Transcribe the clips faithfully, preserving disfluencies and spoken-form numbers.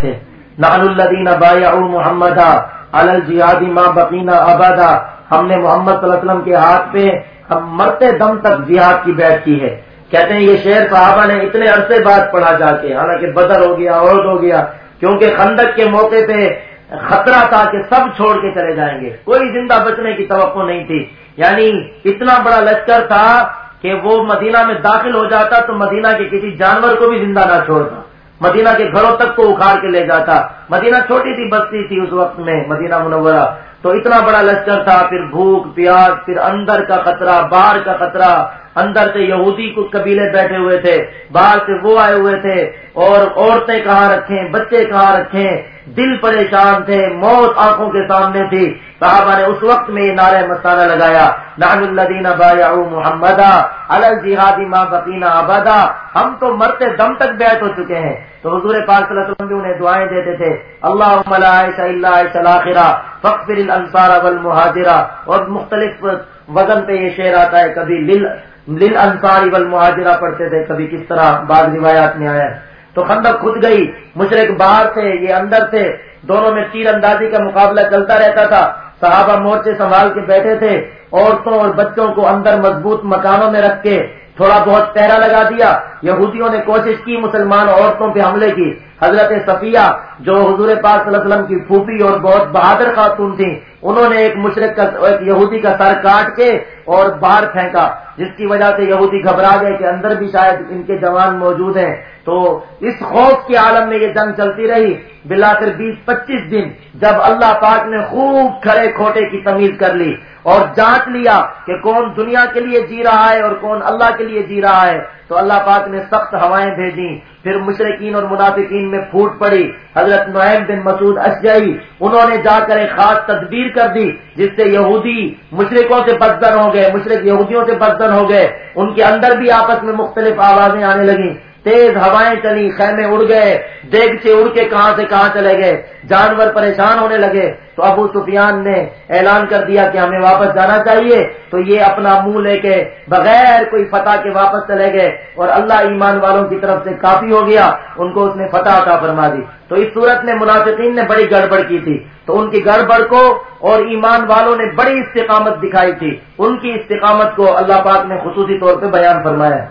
تھے نحن الذین بایعوا محمدا علی الجہاد ما بقینا ابدا، ہم نے محمد صلی اللہ علیہ وسلم کے ہاتھ پہ ہم مرتے دم تک جہاد کی بیعت کی ہے۔ کہتے ہیں یہ شعر صحابہ نے اتنے عرصے بعد پڑھا جا کے، حالانکہ بدر ہو گیا، عہد ہو گیا، کیونکہ خندق کے موقع پہ خطرہ تھا کہ سب چھوڑ کے چلے جائیں گے، کوئی زندہ بچنے کی توقع نہیں تھی، یعنی اتنا بڑا لشکر تھا کہ وہ مدینہ میں داخل ہو جاتا تو مدینہ کے کسی جانور کو بھی زندہ نہ چھوڑتا، مدینہ کے گھروں تک کو اکھاڑ کے لے جاتا۔ مدینہ چھوٹی سی بستی تھی اس وقت میں، مدینہ منورہ، تو اتنا بڑا لشکر تھا، پھر بھوک پیاس، پھر اندر کا خطرہ، باہر کا خطرہ، اندر سے یہودی کچھ قبیلے بیٹھے ہوئے تھے، باہر سے وہ آئے ہوئے تھے، اور عورتیں کہاں رکھیں، بچے کہاں رکھیں، دل پریشان تھے، موت آنکھوں کے سامنے تھی۔ صحابہ نے اس وقت میں یہ نعرہ مستانہ لگایا نحن الذین بایعوا محمدا علی الجہاد ما بقینا ابدا، ہم تو مرتے دم تک بیعت ہو چکے ہیں۔ تو حضور پاک صلی اللہ علیہ وسلم بھی انہیں دعائیں دیتے تھے، اللہم لا عیش الا عیش الاخرہ فاغفر الانصار والمہاجرہ، اور مختلف وزن پہ یہ شعر آتا ہے، کبھی لل للانصار والمہاجرہ پڑھتے تھے، کبھی کس طرح بعض روایات میں آیا ہے۔ تو خندق کھد گئی، مشرک باہر سے یہ اندر سے، دونوں میں تیر اندازی کا مقابلہ چلتا رہتا تھا، صحابہ مورچے سنبھال کے بیٹھے تھے، عورتوں اور بچوں کو اندر مضبوط مکانوں میں رکھ کے تھوڑا بہت پہرا لگا دیا۔ یہودیوں نے کوشش کی مسلمان عورتوں پہ حملے کی، حضرت صفیہ جو حضور پاک صلی اللہ علیہ وسلم کی پھوپھی اور بہت بہادر خاتون تھیں، انہوں نے ایک مشرک کا ایک یہودی کا سر کاٹ کے اور باہر پھینکا، جس کی وجہ سے یہودی گھبرا گئے کہ اندر بھی شاید ان کے جوان موجود ہیں۔ تو اس خوف کے عالم میں یہ جنگ چلتی رہی، بلاخر بیس پچیس دن جب اللہ پاک نے خوب کھڑے کھوٹے کی تمیز کر لی اور جانچ لیا کہ کون دنیا کے لیے جی رہا ہے اور کون اللہ کے لیے جی رہا ہے، تو اللہ پاک نے سخت ہوائیں بھیجیں، پھر مشرکین اور منافقین میں پھوٹ پڑی۔ حضرت نعیم بن مسعود اشجعی انہوں نے جا کر ایک خاص تدبیر کر دی جس سے یہودی مشرکوں سے بدتر ہو گئے، مشرک یہودیوں سے بدتر ہو گئے، ان کے اندر بھی آپس میں مختلف آوازیں آنے لگیں، تیز ہوائیں چلی، خیمے اڑ گئے، دیگچے اڑ کے کہاں سے کہاں چلے گئے، جانور پریشان ہونے لگے۔ تو ابو سفیان نے اعلان کر دیا کہ ہمیں واپس جانا چاہیے، تو یہ اپنا منہ لے کے بغیر کوئی فتح کے واپس چلے گئے، اور اللہ ایمان والوں کی طرف سے کافی ہو گیا، ان کو اس نے فتح عطا فرما دی۔ تو اس صورت میں منافقین نے بڑی گڑبڑ کی تھی، تو ان کی گڑبڑ کو اور ایمان والوں نے بڑی استقامت دکھائی تھی، ان کی استقامت کو اللہ پاک نے خصوصی طور پہ بیان فرمایا۔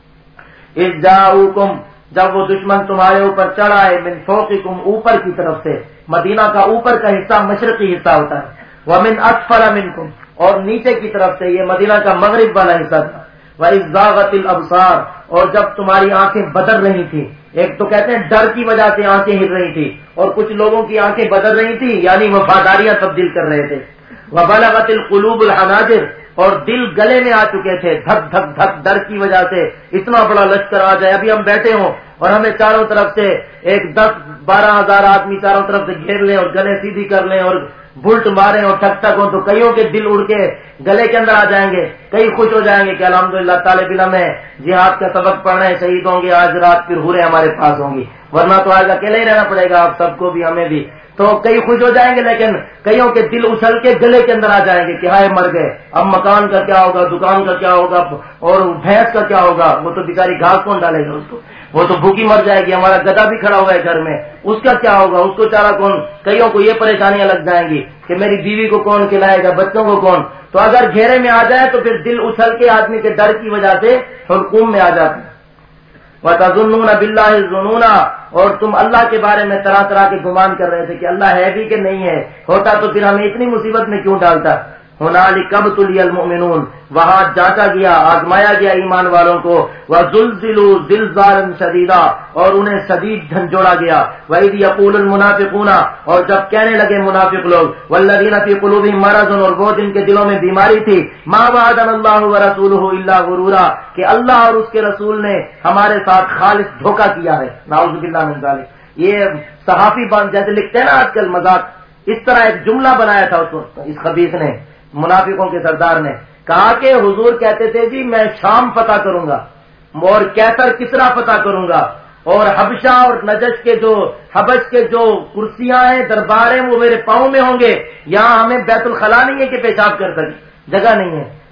اذ جاؤکم، جب وہ دشمن تمہارے اوپر چڑھ آئے، من فوقکم، اوپر کی طرف سے، مدینہ کا اوپر کا حصہ مشرقی حصہ ہوتا ہے، ومن اسفل منکم، اور نیچے کی طرف سے، یہ مدینہ کا مغرب والا حصہ تھا، وَإِذْ زَاغَتِ الْأَبْصَارُ، اور جب تمہاری آنکھیں بدل رہی تھی، ایک تو کہتے ہیں ڈر کی وجہ سے آنکھیں ہل رہی تھی، اور کچھ لوگوں کی آنکھیں بدل رہی تھی یعنی وفاداریاں تبدیل کر رہے تھے، وَبَلَغَتِ الْقُلُوبُ الْحَنَاجِرَ، اور دل گلے میں آ چکے تھے، دھک دھک دھک ڈر کی وجہ سے، اتنا بڑا لشکر آ جائے، ابھی ہم بیٹھے ہوں اور ہمیں چاروں طرف سے ایک دس بارہ ہزار آدمی چاروں طرف سے گھیر لیں اور گلے سیدھی کر لیں اور بلٹ ماریں اور ٹھک ٹھک ہوں، تو کئیوں کے دل اڑ کے گلے کے اندر آ جائیں گے، کئی خوش ہو جائیں گے کہ الحمدللہ طالب علم ہے، جہاد کا سبق پڑھ رہے ہیں، شہید ہوں گے آج رات، پھر حوریں ہمارے پاس ہوں گی، ورنہ تو آج اکیلے ہی رہنا پڑے گا آپ سب کو بھی، ہمیں بھی۔ تو کئی خوش ہو جائیں گے، لیکن کئیوں کے دل اچھل کے گلے کے اندر آ جائیں گے کہ ہائے مر گئے، اب مکان کا کیا ہوگا، دکان کا کیا ہوگا، اور بھینس کا کیا ہوگا، وہ تو بیچاری گھاس کون ڈالے گا اس کو، وہ تو بھوکی مر جائے گی، ہمارا گدھا بھی کھڑا ہوا ہے گھر میں، اس کا کیا ہوگا، اس کو چارہ کون، کئیوں کو یہ پریشانیاں لگ جائیں گی کہ میری بیوی کو کون کھلائے گا، بچوں کو کون۔ تو اگر گھیرے میں آ جائے تو پھر دل اچھل کے آدمی کے ڈر کی وجہ سے حلقوم میں آ جاتے ہیں۔ وَتَظُنُّونَ بِاللَّهِ الظُّنُونَ، اور تم اللہ کے بارے میں طرح طرح کے گمان کر رہے تھے کہ اللہ ہے بھی کہ نہیں ہے، ہوتا تو پھر ہمیں اتنی مصیبت میں کیوں ڈالتا۔ هُنَالِكَ ابْتُلِيَ الْمُؤْمِنُونَ، وہاں جانچا گیا، آزمایا گیا ایمان والوں کو، وَزُلْزِلُوا زِلْزَالًا شَدِيدًا، اور انہیں شدید جھنجھوڑا گیا، وَإِذْ يَقُولُ الْمُنَافِقُونَ، اور جب کہنے لگے منافق لوگ، وَالَّذِينَ فِي قُلُوبِهِم مَرَضٌ، اور وہ جن کے دلوں میں بیماری تھی، مَا وَعَدَنَا اللَّهُ وَرَسُولُهُ إِلَّا غُرُورًا، کہ اللہ اور اس کے رسول نے ہمارے ساتھ خالص دھوکہ کیا ہے، نعوذ باللہ من ذلک۔ یہ صحافی بان جیسے لکھتے ہیں نا آج کل مذاق، اس طرح ایک جملہ بنایا تھا اس وقت اس خبیث نے، منافقوں کے سردار نے کہا کہ حضور کہتے تھے جی میں شام فتح کروں گا اور کیسر کسرا فتح کروں گا، اور حبشہ اور نجش کے جو حبش کے جو کرسیاں ہیں، دربار ہیں، وہ میرے پاؤں میں ہوں گے، یہاں ہمیں بیت الخلا نہیں ہے کہ پیشاب کر سکے، جگہ نہیں ہے،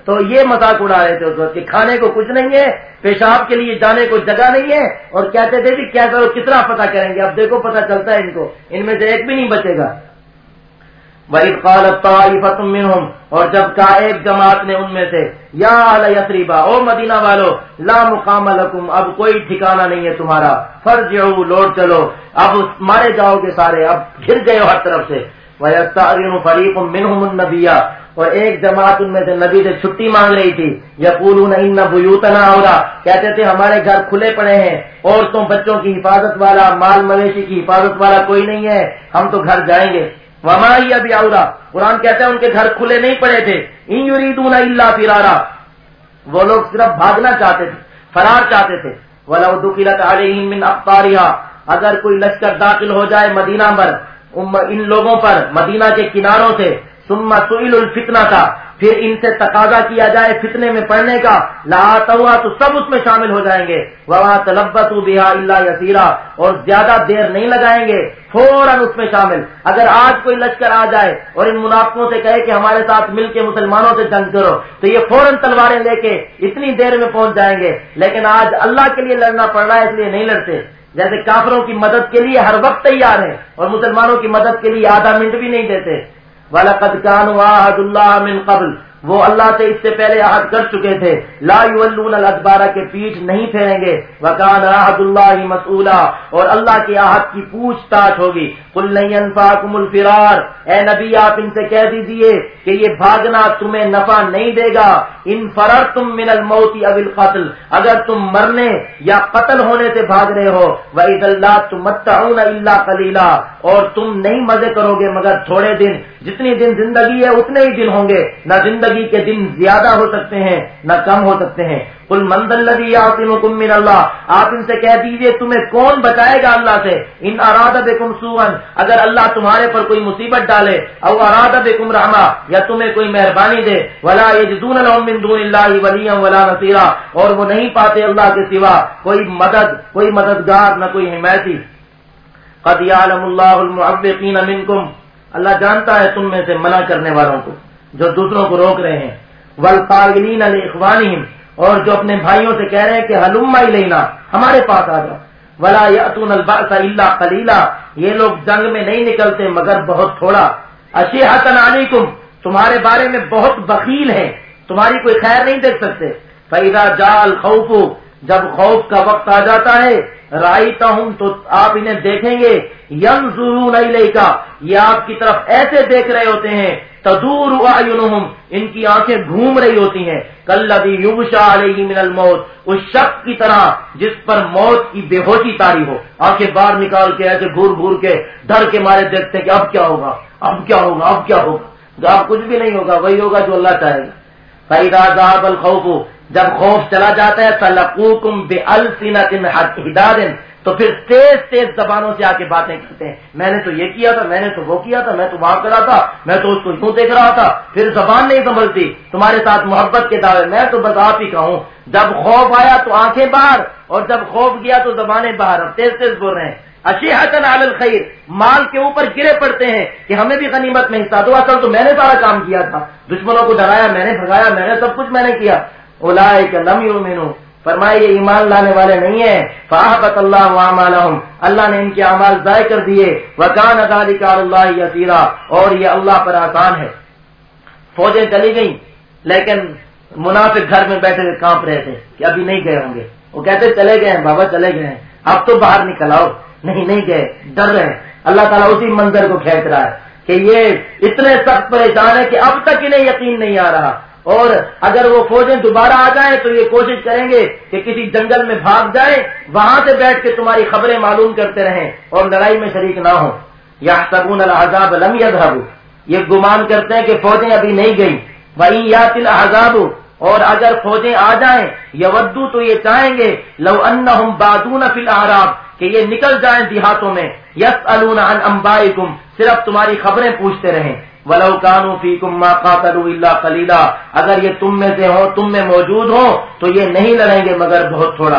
تو یہ مذاق اڑا رہے تھے اس وقت کہ کھانے کو کچھ نہیں ہے، پیشاب کے لیے جانے کو جگہ نہیں ہے، اور کہتے تھے کہ کیا کرو کتنا پتہ کریں گے، اب دیکھو پتہ چلتا ہے ان کو، ان میں سے ایک بھی نہیں بچے گا۔ وَإِذْ قَالَتْ طَائِفَةٌ مِّنْهُمْ، اور جب کہا ایک جماعت نے ان میں سے، یا اہل یثرب، او مدینہ والو، لا مقام لکم، اب کوئی ٹھکانہ نہیں ہے تمہارا، فرجعوا، لوٹ چلو، اب مارے جاؤ گے سارے، اب گھر گئے ہو ہر طرف سے۔ وَيَسْتَأْذِنُ فَرِيقٌ مِّنْهُمُ النَّبِيَّ، اور ایک جماعت ان میں سے نبی سے چھٹی مانگ رہی تھی، یقولون ان بیوتنا عورا، کہتے تھے ہمارے گھر کھلے پڑے ہیں، عورتوں بچوں کی حفاظت والا، مال مویشی کی حفاظت والا کوئی نہیں ہے، ہم تو گھر جائیں گے۔ وما ہی بعورا، قرآن کہتا ہے ان کے گھر کھلے نہیں پڑے تھے، ان یریدون الا فرارا، وہ لوگ صرف بھاگنا چاہتے تھے، فرار چاہتے تھے۔ ولو دخلت علیہم من اقطارها، اگر کوئی لشکر داخل ہو جائے مدینہ پر ان لوگوں پر مدینہ کے کناروں سے، ثم سئلوا الفتنہ تھا، پھر ان سے تقاضا کیا جائے فتنے میں پڑنے کا، لآتوها، تو سب اس میں شامل ہو جائیں گے، وما تلبثوا بها الا یسیرا، اور زیادہ دیر نہیں لگائیں گے، فوراً اس میں شامل۔ اگر آج کوئی لشکر آ جائے اور ان منافقوں سے کہے کہ ہمارے ساتھ مل کے مسلمانوں سے جنگ کرو، تو یہ فوراً تلواریں لے کے اتنی دیر میں پہنچ جائیں گے، لیکن آج اللہ کے لیے لڑنا پڑ رہا ہے اس لیے نہیں لڑتے۔ جیسے کافروں کی مدد کے لیے ہر وقت تیار ہیں اور مسلمانوں کی مدد کے لیے آدھا منٹ بھی نہیں دیتے۔ وَلَقَدْ كَانُوا عَاهَدُوا اللَّهَ مِنْ قَبْلُ، وہ اللہ سے اس سے پہلے عہد کر چکے تھے، لا یولون الادبار، کے پیٹھ نہیں پھیریں گے، وَكَانَ عَهْدُ اللَّهِ مَسْئُولًا، اور اللہ کے عہد کی پوچھ تاچھ ہوگی۔ قُلْ لَن يَنفَعَكُمُ الْفِرَارُ، اے نبی آپ ان سے کہہ دیجئے کہ یہ بھاگنا تمہیں نفع نہیں دے گا، ان فررتم من الموت او القتل، اگر تم مرنے یا قتل ہونے سے بھاگ رہے ہو، وَإِذًا لَّا تُمَتَّعُونَ إِلَّا قَلِيلًا، اور تم نہیں مزے کرو گے مگر تھوڑے دن، جتنی دن زندگی ہے اتنے ہی دن ہوں گے، نہ زندگی کے دن زیادہ ہو سکتے ہیں نہ کم ہو سکتے ہیں۔ قُلْ مَنْ ذَا الَّذِي يَعْصِمُكُم مِّنَ اللَّهِ، آپ ان سے کہہ دیجئے تمہیں کون بچائے گا اللہ سے، ان اراد بكم سوءا، اگر اللہ تمہارے پر کوئی مصیبت ڈالے، او اراد بكم رحمہ، یا تمہیں کوئی مہربانی دے، ولا يجدون لهم من دون الله وليا ولا نصيرا، اور وہ نہیں پاتے اللہ کے سوا کوئی مدد، کوئی مددگار، نہ کوئی حمایتی۔ قد يعلم الله المعوقين منكم، اللہ جانتا ہے تم میں سے منع کرنے والوں کو جو دوسروں کو روک رہے ہیں، والقائلین لاخوانهم، اور جو اپنے بھائیوں سے کہہ رہے ہیں کہ ہلم الینا، ہمارے پاس آ جاؤ، ولا یاتون البأس الا قلیلا، یہ لوگ جنگ میں نہیں نکلتے مگر بہت تھوڑا، اشیحۃ علیکم، تمہارے بارے میں بہت بخیل ہیں، تمہاری کوئی خیر نہیں دیکھ سکتے۔ فاذا جاء الخوف، جب خوف کا وقت آ جاتا ہے، رأیتہم، تو آپ انہیں دیکھیں گے، ینظرون الیک، یہ آپ کی طرف ایسے دیکھ رہے ہوتے ہیں، تدور اعینہم، ان کی آنکھیں گھوم رہی ہوتی ہیں، کالذی یغشی علیہ من الموت، اس شخص کی طرح جس پر موت کی بے ہوشی طاری ہو، آنکھیں باہر نکال کے ایسے گھور گھور کے ڈر کے مارے دیکھتے ہیں کہ اب کیا ہوگا اب کیا ہوگا اب کیا ہوگا اب کچھ بھی نہیں ہوگا، وہی ہوگا جو اللہ چاہے گا۔ فَإِذَا ذَهَبَ الْخَوْفُ، جب خوف چلا جاتا ہے، سَلَقُوكُمْ بِأَلْسِنَةٍ حِدَادٍ، تو پھر تیز تیز زبانوں سے آ کے باتیں کرتے ہیں، میں نے تو یہ کیا تھا، میں نے تو وہ کیا تھا، میں تو وہاں کرا تھا، میں تو اس کو یوں دیکھ رہا تھا، پھر زبان نہیں سنبھلتی، تمہارے ساتھ محبت کے دعوے، میں تو بس آپ ہی کا ہوں۔ جب خوف آیا تو آنکھیں باہر، اور جب خوف گیا تو زبانیں باہر، اب تیز تیز بول رہے ہیں۔ اشیحۃ علی الخیر، مال کے اوپر گرے پڑتے ہیں کہ ہمیں بھی غنیمت میں حصہ دو، اصل تو میں نے سارا کام کیا تھا، دشمنوں کو ڈرایا میں نے، بھگایا میں نے، سب کچھ میں نے کیا۔ اولئک لم یؤمنوا، فرمائے یہ ایمان لانے والے نہیں ہیں، فاحبط اللہ اعمالهم، اللہ نے ان کے اعمال ضائع کر دیے، وکان ذلک علی اللہ یسیرا، اور یہ اللہ پر آسان ہے۔ فوجیں چلی گئیں لیکن منافق گھر میں بیٹھے ہوئے کانپ رہے تھے کہ ابھی نہیں گئے ہوں گے، وہ کہتے چلے گئے ہیں بابا چلے گئے ہیں، اب تو باہر نکل آؤ، نہیں نہیں گئے، ڈر رہے ہیں۔ اللہ تعالیٰ اسی منظر کو کھینچ رہا ہے کہ یہ اتنے سخت پریشان ہے کہ اب تک انہیں یقین نہیں آ رہا، اور اگر وہ فوجیں دوبارہ آ جائیں تو یہ کوشش کریں گے کہ کسی جنگل میں بھاگ جائیں، وہاں سے بیٹھ کے تمہاری خبریں معلوم کرتے رہیں اور لڑائی میں شریک نہ ہوں۔ یحسبون العذاب لم یذهبوا، یہ گمان کرتے ہیں کہ فوجیں ابھی نہیں گئیں۔ وَإِن یَأْتِ الْأَحْزَابُ، اور اگر فوجیں آ جائیں، یودوا، تو یہ چاہیں گے، لو انہم بادون فی الاعراب، کہ یہ نکل جائیں دیہاتوں میں، یسألون عن انبائکم، صرف تمہاری خبریں پوچھتے رہیں، وَلَوْ كَانُوا فِيكُمْ مَا قَاتَلُوا إِلَّا قَلِيلًا، اگر یہ تم میں سے ہوں، تم میں موجود ہوں تو یہ نہیں لڑیں گے مگر بہت تھوڑا۔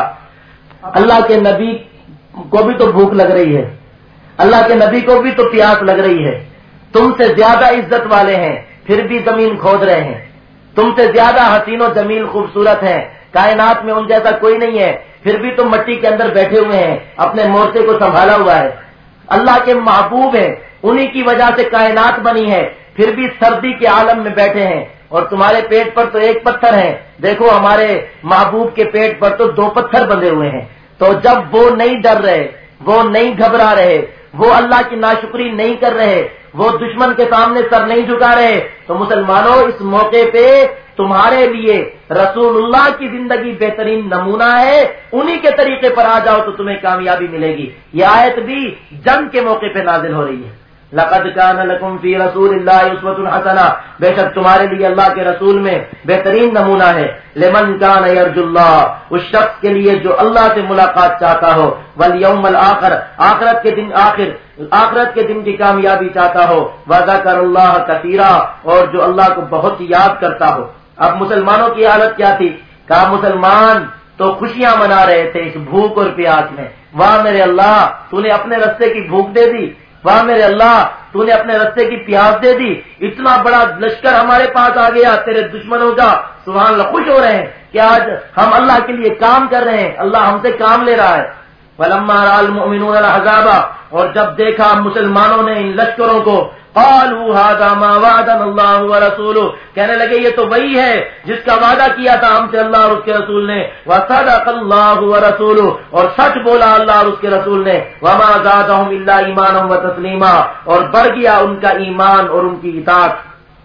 اللہ کے نبی کو بھی تو بھوک لگ رہی ہے، اللہ کے نبی کو بھی تو پیاس لگ رہی ہے، تم سے زیادہ عزت والے ہیں پھر بھی زمین کھود رہے ہیں، تم سے زیادہ حسین و جمیل خوبصورت ہیں، کائنات میں ان جیسا کوئی نہیں ہے، پھر بھی تم مٹی کے اندر بیٹھے ہوئے ہیں، اپنے مورچے کو سنبھالا ہوا ہے۔ اللہ کے محبوب ہیں، انہی کی وجہ سے کائنات بنی ہے، پھر بھی سردی کے عالم میں بیٹھے ہیں، اور تمہارے پیٹ پر تو ایک پتھر ہے، دیکھو ہمارے محبوب کے پیٹ پر تو دو پتھر بندھے ہوئے ہیں۔ تو جب وہ نہیں ڈر رہے، وہ نہیں گھبرا رہے، وہ اللہ کی ناشکری نہیں کر رہے، وہ دشمن کے سامنے سر نہیں جھکا رہے، تو مسلمانوں اس موقع پہ تمہارے لیے رسول اللہ کی زندگی بہترین نمونہ ہے، انہی کے طریقے پر آ جاؤ تو تمہیں کامیابی ملے گی۔ یہ آیت بھی جنگ کے موقع پہ نازل ہو رہی ہے۔ لقد كان لكم في رسول الله اسوة حسنة، بے شک تمہارے لیے اللہ کے رسول میں بہترین نمونہ ہے، لمن كان يرجو الله، اس شخص کے لیے جو اللہ سے ملاقات چاہتا ہو، والیوم الآخر، آخرت کے دن آخر آخرت کے دن کی کامیابی چاہتا ہو، وذکر اللہ کثیرا، اور جو اللہ کو بہت یاد کرتا ہو۔ اب مسلمانوں کی حالت کیا تھی؟ کہا مسلمان تو خوشیاں منا رہے تھے اس بھوک اور پیاس میں، واہ میرے اللہ تو نے اپنے رستے کی بھوک دے دی، واہ میرے اللہ تو نے اپنے رستے کی پیاس دے دی، اتنا بڑا لشکر ہمارے پاس آ گیا تیرے دشمنوں کا، سبحان اللہ، خوش ہو رہے ہیں کہ آج ہم اللہ کے لیے کام کر رہے ہیں، اللہ ہم سے کام لے رہا ہے۔ فلما رأى المؤمنون الأحزاب، اور جب دیکھا مسلمانوں نے ان لشکروں کو، قالوا هذا ما وعدنا الله ورسوله، کہنے لگے یہ تو وہی ہے جس کا وعدہ کیا تھا ہم سے اللہ اور اس کے رسول نے، وصدق الله ورسوله، اور سچ بولا اللہ اور اس کے رسول نے، وما زادهم الا ایمانا وتسلیما، اور بڑھ گیا ان کا ایمان اور ان کی اطاعت۔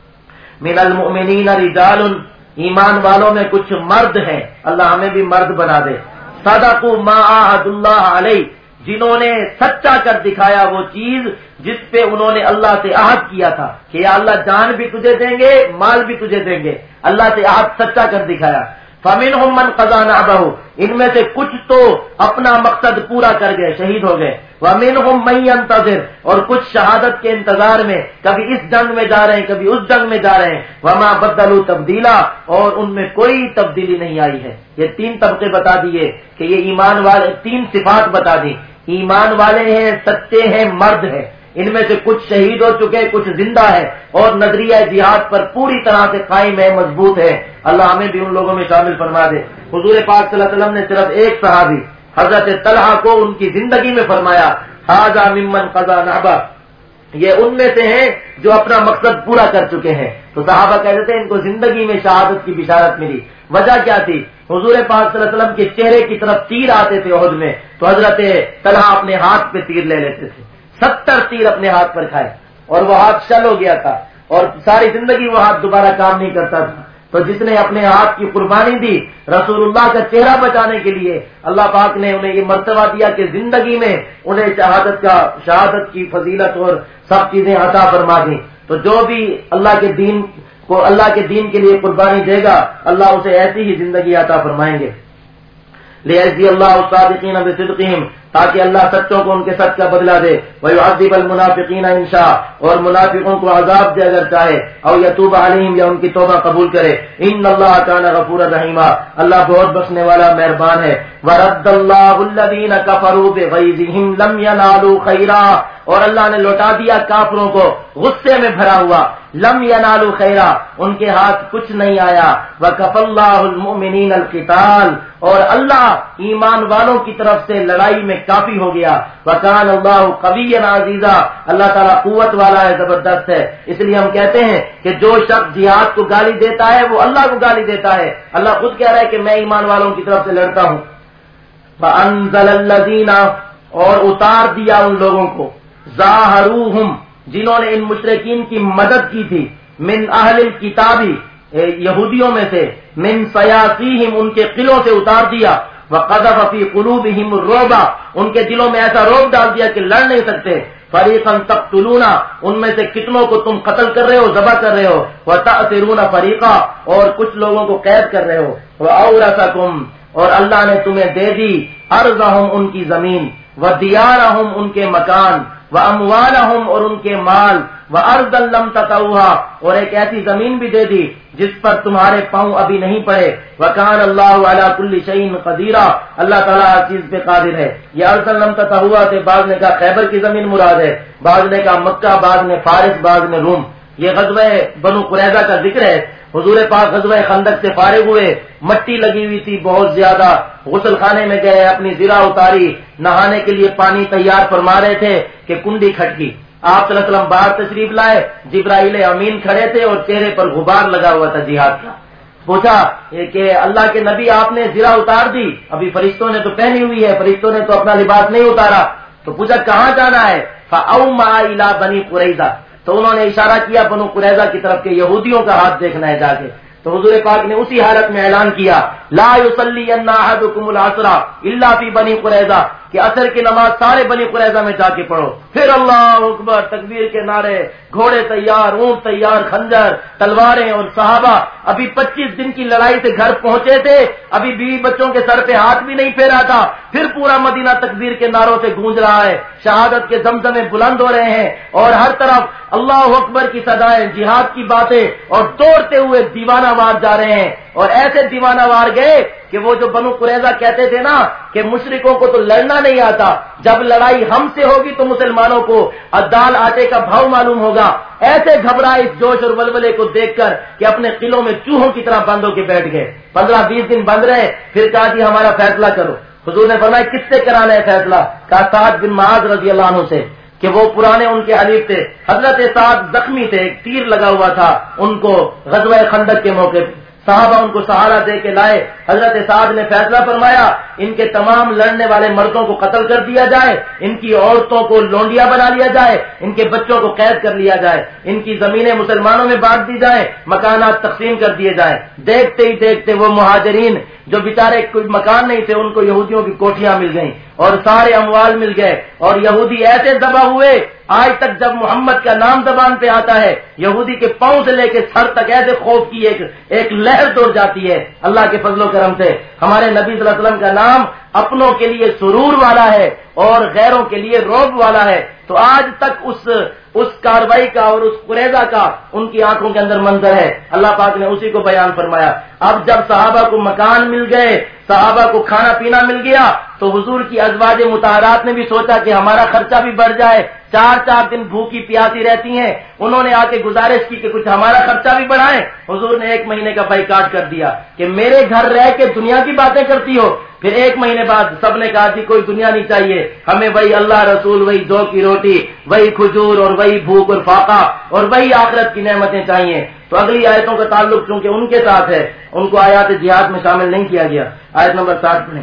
من المؤمنین رجال، ایمان والوں میں کچھ مرد ہیں، اللہ ہمیں بھی مرد بنا دے، صدقوا ما عاهد الله علیہ، جنہوں نے سچا کر دکھایا وہ چیز جس پہ انہوں نے اللہ سے عہد کیا تھا کہ یا اللہ جان بھی تجھے دیں گے، مال بھی تجھے دیں گے، اللہ سے عہد سچا کر دکھایا۔ فَمِنْهُمْ مَنْ قَضَىٰ نَحْبَهُ، ان میں سے کچھ تو اپنا مقصد پورا کر گئے، شہید ہو گئے۔ وَمِنْهُمْ مَن يَنتَظِرُ، اور کچھ شہادت کے انتظار میں، کبھی اس جنگ میں جا رہے ہیں کبھی اس جنگ میں جا رہے ہیں۔ وَمَا بَدَّلُوا تَبْدِيلًا، اور ان میں کوئی تبدیلی نہیں آئی ہے۔ یہ تین طبقے بتا دیے کہ یہ ایمان والے، تین صفات بتا دی، ایمان والے ہیں، سچے ہیں، مرد ہیں، ان میں سے کچھ شہید ہو چکے، کچھ زندہ ہے، اور نظریہ جہاد پر پوری طرح سے قائم ہے، مضبوط ہے۔ اللہ ہمیں بھی ان لوگوں میں شامل فرما دے۔ حضور پاک صلی اللہ علیہ وسلم نے صرف ایک صحابی حضرت طلحہ کو ان کی زندگی میں فرمایا، ھذا ممن قضى نحبہ، یہ ان میں سے ہیں جو اپنا مقصد پورا کر چکے ہیں۔ تو صحابہ کہتے تھے ان کو زندگی میں شہادت کی بشارت ملی۔ وجہ کیا تھی؟ حضور پاک صلی اللہ علیہ وسلم کے چہرے کی طرف تیر آتے تھے احد میں، تو حضرت طلحہ اپنے ہاتھ پہ تیر لے لیتے تھے، ستر تیر اپنے ہاتھ پر کھائے، اور وہ ہاتھ شل ہو گیا تھا، اور ساری زندگی وہ ہاتھ دوبارہ کام نہیں کرتا تھا۔ تو جس نے اپنے ہاتھ کی قربانی دی رسول اللہ کا چہرہ بچانے کے لیے، اللہ پاک نے انہیں یہ مرتبہ دیا کہ زندگی میں انہیں شہادت کا شہادت کی فضیلت اور سب چیزیں عطا فرما دیں۔ تو جو بھی اللہ کے دین کو اللہ کے دین کے لیے قربانی دے گا، اللہ اسے ایسی ہی زندگی عطا فرمائیں گے۔ لِيَجْزِيَ اللَّهُ الصَّادِقِينَ بِصِدْقِهِمْ، تاکہ اللہ سچوں کو ان کے سچ کا بدلہ دے، وَيُعَذِّبَ الْمُنَافِقِينَ إِن شَاءَ، اور منافقوں کو عذاب دے اگر چاہے، او يَتُوبَ عَلَيْهِمْ، یا ان کی توبہ قبول کرے۔ إِنَّ اللَّهَ كَانَ غَفُورًا رَحِيمًا، اللہ بہت بخشنے والا مہربان ہے۔ وَرَدَّ اللَّهُ الَّذِينَ كَفَرُوا بِغَيْظِهِمْ لَمْ يَنَالُوا خَيْرًا، اور اللہ نے لوٹا دیا کافروں کو غصے میں بھرا ہوا، لم ینالوا خیرا، ان کے ہاتھ کچھ نہیں آیا۔ وَكَفَى اللَّهُ الْمُؤْمِنِينَ الْقِتَالَ، اور اللہ ایمان والوں کی طرف سے لڑائی میں کافی ہو گیا۔ وَكَانَ اللَّهُ قَوِيًّا عَزِيزًا، اللہ تعالیٰ قوت والا ہے، زبردست ہے۔ اس لیے ہم کہتے ہیں کہ جو شخص جہاد کو گالی دیتا ہے وہ اللہ کو گالی دیتا ہے۔ اللہ خود کہہ رہا ہے کہ میں ایمان والوں کی طرف سے لڑتا ہوں۔ فَأَنزَلَ الَّذِينَ، اور اتار دیا ان لوگوں کو، ظاہروہم، جنہوں نے ان مشرکین کی مدد کی تھی، من اہل الکتابی، یہودیوں میں سے، من سیاسیہم، ان کے قلعوں سے اتار دیا، وقذف فی قلوبہم الرعب، ان کے دلوں میں ایسا روب ڈال دیا کہ لڑ نہیں سکتے۔ فریقا تقتلون، ان میں سے کتنوں کو تم قتل کر رہے ہو، ذبح کر رہے ہو، وتأسرون فریقا، اور کچھ لوگوں کو قید کر رہے ہو، وأورثکم، اور اللہ نے تمہیں دے دی ارضہم، ان کی زمین، ودیارہم، ان کے مکان، وَأَمْوَالَهُمْ، اور ان کے مال، وَأَرْضًا لَمْ تَطَوْهَا، اور ایک ایسی زمین بھی دے دی جس پر تمہارے پاؤں ابھی نہیں پڑے۔ وَكَانَ اللَّهُ عَلَى كُلِّ شَيْءٍ قَدِيرًا، اللہ تعالیٰ ہر چیز پہ قادر ہے۔ یہ أَرْضًا لَمْ تَطَوْهَا سے بعض نے کہا خیبر کی زمین مراد ہے، بعض نے کہا مکہ، بعض نے فارس، بعض نے روم۔ یہ غزوہ بنو قریظہ کا ذکر ہے. حضور پاک غزوہ خندق سے فارغ ہوئے, مٹی لگی ہوئی تھی بہت زیادہ, غسل خانے میں گئے, اپنی زرہ اتاری, نہانے کے لیے پانی تیار فرما رہے تھے کہ کنڈی کھٹکی. آپ صلی اللہ علیہ وسلم باہر تشریف لائے, جبرائیل امین کھڑے تھے اور چہرے پر غبار لگا ہوا تھا جہاد کا. پوچھا کہ اللہ کے نبی آپ نے زرہ اتار دی؟ ابھی فرشتوں نے تو پہنی ہوئی ہے, فرشتوں نے تو اپنا لباس نہیں اتارا. تو پوچھا کہاں جانا ہے؟ فَأَوْمَا إِلَىٰ بَنِي قُرَيْظَةَ, تو انہوں نے اشارہ کیا بنو قریظہ کی طرف کے یہودیوں کا ہاتھ دیکھنا ہے جا کے. تو حضور پاک نے اسی حالت میں اعلان کیا لا يصلين احدكم العصر الا في بني قریظہ, کہ عصر کی نماز سارے بنی قریظہ میں جا کے پڑھو. پھر اللہ اکبر, تکبیر کے نعرے, گھوڑے تیار, اونٹ تیار, خنجر, تلواریں, اور صحابہ ابھی پچیس دن کی لڑائی سے گھر پہنچے تھے, ابھی بیوی بچوں کے سر پہ ہاتھ بھی نہیں پھیرا تھا. پھر پورا مدینہ تکبیر کے نعروں سے گونج رہا ہے, شہادت کے زمزمے بلند ہو رہے ہیں, اور ہر طرف اللہ اکبر کی صدائیں, جہاد کی باتیں, اور دوڑتے ہوئے دیوانہ وار جا رہے ہیں. اور ایسے دیوانہ وار گئے کہ وہ جو بنو قریظہ کہتے تھے نا کہ مشرکوں کو تو لڑنا نہیں آتا, جب لڑائی ہم سے ہوگی تو مسلمانوں کو دال آٹے کا بھاؤ معلوم ہوگا, ایسے گھبرائے اس جوش اور ولولے کو دیکھ کر کہ اپنے قلعوں میں چوہوں کی طرح بند ہو کے بیٹھ گئے. پندرہ بیس دن بند رہے, پھر کہا جی ہمارا فیصلہ کرو. حضور نے فرمایا کس سے کرانا ہے فیصلہ؟ کہا سعد بن معاذ رضی اللہ عنہ سے, کہ وہ پرانے ان کے حلیف تھے. حضرت سعد زخمی تھے, ایک تیر لگا ہوا تھا ان کو غزوہ خندق کے موقع پہ, صحابہ ان کو سہارا دے کے لائے. حضرت سعد نے فیصلہ فرمایا ان کے تمام لڑنے والے مردوں کو قتل کر دیا جائے, ان کی عورتوں کو لونڈیا بنا لیا جائے, ان کے بچوں کو قید کر لیا جائے, ان کی زمینیں مسلمانوں میں بانٹ دی جائیں, مکانات تقسیم کر دیے جائیں. دیکھتے ہی دیکھتے وہ مہاجرین جو بیچارے کوئی مکان نہیں تھے ان کو یہودیوں کی کوٹھیاں مل گئیں اور سارے اموال مل گئے, اور یہودی ایسے دبا ہوئے. آج تک جب محمد کا نام زبان پہ آتا ہے یہودی کے پاؤں سے لے کے سر تک ایسے خوف کی ایک ایک لہر دوڑ جاتی ہے. اللہ کے فضل و کرم سے ہمارے نبی صلی اللہ علیہ وسلم کا نام اپنوں کے لیے سرور والا ہے اور غیروں کے لیے رعب والا ہے. تو آج تک اس اس کاروائی کا اور اس قریظہ کا ان کی آنکھوں کے اندر منظر ہے. اللہ پاک نے اسی کو بیان فرمایا. اب جب صحابہ کو مکان مل گئے, صحابہ کو کھانا پینا مل گیا, تو حضور کی ازواج مطہرات نے بھی سوچا کہ ہمارا خرچہ بھی بڑھ جائے, چار چار دن بھوکی پیاسی رہتی ہیں. انہوں نے آ کے گزارش کی کہ کچھ ہمارا خرچہ بھی بڑھائیں. حضور نے ایک مہینے کا بائیکاٹ کر دیا کہ میرے گھر رہ کے دنیا کی باتیں کرتی ہو. پھر ایک مہینے بعد سب نے کہا جی کوئی دنیا نہیں چاہیے, ہمیں وہی اللہ رسول, وہی دو کی روٹی, وہی کھجور, اور وہی بھوک اور فاقہ, اور وہی آخرت کی نعمتیں چاہیے. تو اگلی آیتوں کا تعلق چونکہ ان کے ساتھ ہے, ان کو آیات جہاد میں شامل نہیں کیا گیا. آیت نمبر ساٹھ میں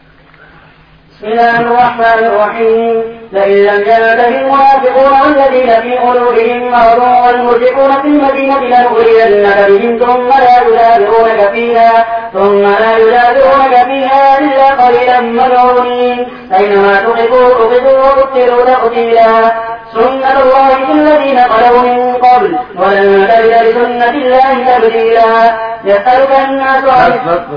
بسم الله الرحمن الرحيم لئن لم ينتهي المنافقون والذين في قلوبهم مرض والمرجفون في المدينة لنغرينك بهم ثم لا يجاورونك فيها ثم لا يجاورونك فيها إلا قليلا ملعونين أينما تقفوا أخذوا وقتلوا تقتيلا سنة الله في الذين خلوا من قبل ولن تجد لسنة الله تبديلا يسألك الناس عن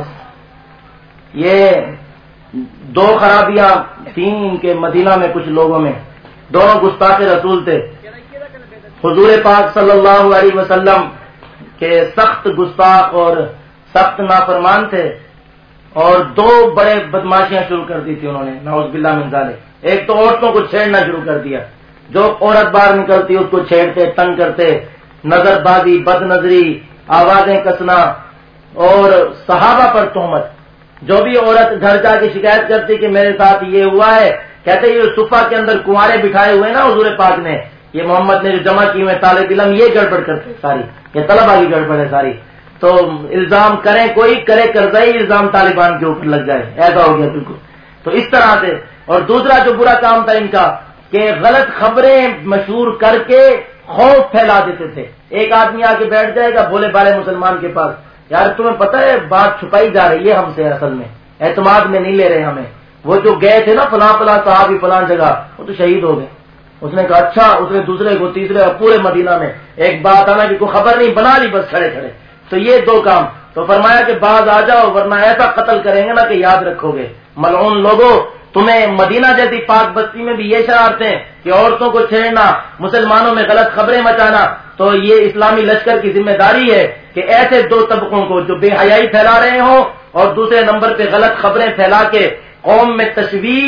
یہ دو خرابیاں تھیں ان کے مدینہ میں کچھ لوگوں میں. دونوں گستاخ رسول تھے. حضور پاک صلی اللہ علیہ وسلم کے سخت گستاخ اور سخت نافرمان تھے, اور دو بڑے بدماشیاں شروع کر دی تھی انہوں نے, نعوذ باللہ من ذالک. ایک تو عورتوں کو چھیڑنا شروع کر دیا, جو عورت باہر نکلتی اس کو چھیڑتے, تنگ کرتے, نظر بازی, بد نظری, آوازیں کسنا, اور صحابہ پر تہمت. جو بھی عورت گھر جا کے شکایت کرتی کہ میرے ساتھ یہ ہوا ہے, کہتے یہ صفہ کے اندر کنوارے بٹھائے ہوئے نا حضور پاک نے, یہ محمد نے جو جمع کی ہوئے طالب علم, یہ گڑبڑ کرتے ساری, یہ طلبہ کی گڑبڑ ہے ساری. تو الزام کریں کوئی کرے کرزئی, الزام طالبان کے اوپر لگ جائے, ایسا ہو گیا بالکل. تو اس طرح سے. اور دوسرا جو برا کام تھا ان کا کہ غلط خبریں مشہور کر کے خوف پھیلا دیتے تھے. ایک آدمی آ کے بیٹھ جائے گا بولے بالے مسلمان کے پاس, یار تمہیں پتہ ہے بات چھپائی جا رہی ہے ہم سے, اصل میں اعتماد میں نہیں لے رہے ہمیں. وہ جو گئے تھے نا فلاں فلاں صحابی فلاں جگہ, وہ تو شہید ہو گئے. اس نے کہا اچھا, اس نے دوسرے کو, تیسرے, پورے مدینہ میں ایک بات آنا کہ کوئی خبر نہیں, بنا لی بس کھڑے کھڑے. تو یہ دو کام. تو فرمایا کہ باز آ جاؤ ورنہ ایسا قتل کریں گے نا کہ یاد رکھو گے. ملعون لوگوں, تمہیں مدینہ جیسی پاک بستی میں بھی یہ شرارتیں کہ عورتوں کو چھیڑنا, مسلمانوں میں غلط خبریں مچانا, تو یہ اسلامی لشکر کی ذمہ داری ہے کہ ایسے دو طبقوں کو جو بے حیائی پھیلا رہے ہوں اور دوسرے نمبر پہ غلط خبریں پھیلا کے قوم میں تشویش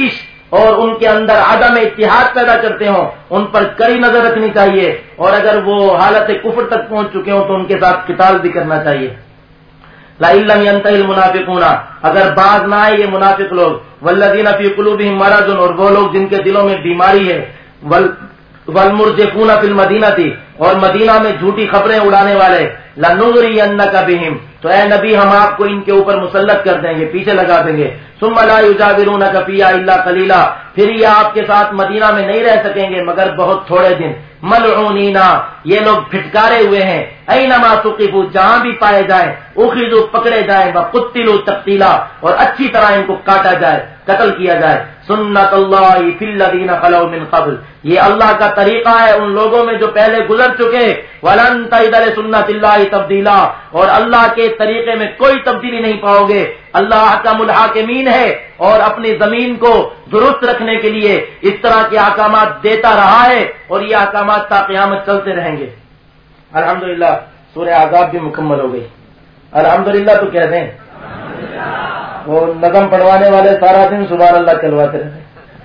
اور ان کے اندر عدم اتحاد پیدا کرتے ہوں ان پر کڑی نظر رکھنی چاہیے، اور اگر وہ حالت کفر تک پہنچ چکے ہوں تو ان کے ساتھ قتال بھی کرنا چاہیے۔ لئن لم ينتهي المنافقون، اگر باز نہ آئے یہ منافق لوگ، والذین فی قلوبہم مرض، اور وہ لوگ جن کے دلوں میں بیماری ہے، والمرجفون فی المدینہ، اور مدینہ میں جھوٹی خبریں اڑانے والے، لنغرینک بہم، تو اے نبی ہم آپ کو ان کے اوپر مسلط کر دیں گے، پیچھے لگا دیں گے، ثم لا یجاورونک فیہا الا قلیلا، پھر یہ آپ کے ساتھ مدینہ میں نہیں رہ سکیں گے مگر بہت تھوڑے دن، ملعونینا، یہ لوگ پھٹکارے ہوئے ہیں، اینما ثقفوا، جہاں بھی پائے جائیں، اخذوا، پکڑے جائیں، وقتلوا تقتیلا، اور اچھی طرح ان کو کاٹا جائے، قتل کیا جائے۔ سنت اللہ فی الذین خلوا من قبل، یہ اللہ کا طریقہ ہے ان لوگوں میں جو پہلے گزر چکے، ولن تجد لسنت اللہ تبدیلا، اور اللہ کے طریقے میں کوئی تبدیلی نہیں پاؤ گے۔ اللہ احکم الحاکمین ہے اور اپنی زمین کو درست رکھنے کے لیے اس طرح کے احکامات دیتا رہا ہے، اور یہ احکامات تا قیامت چلتے رہیں گے۔ الحمدللہ سورہ احزاب بھی مکمل ہو گئی۔ الحمدللہ تو کہہ دیں، وہ نظم پڑھوانے والے سارا دن سبحان اللہ چلواتے رہتے۔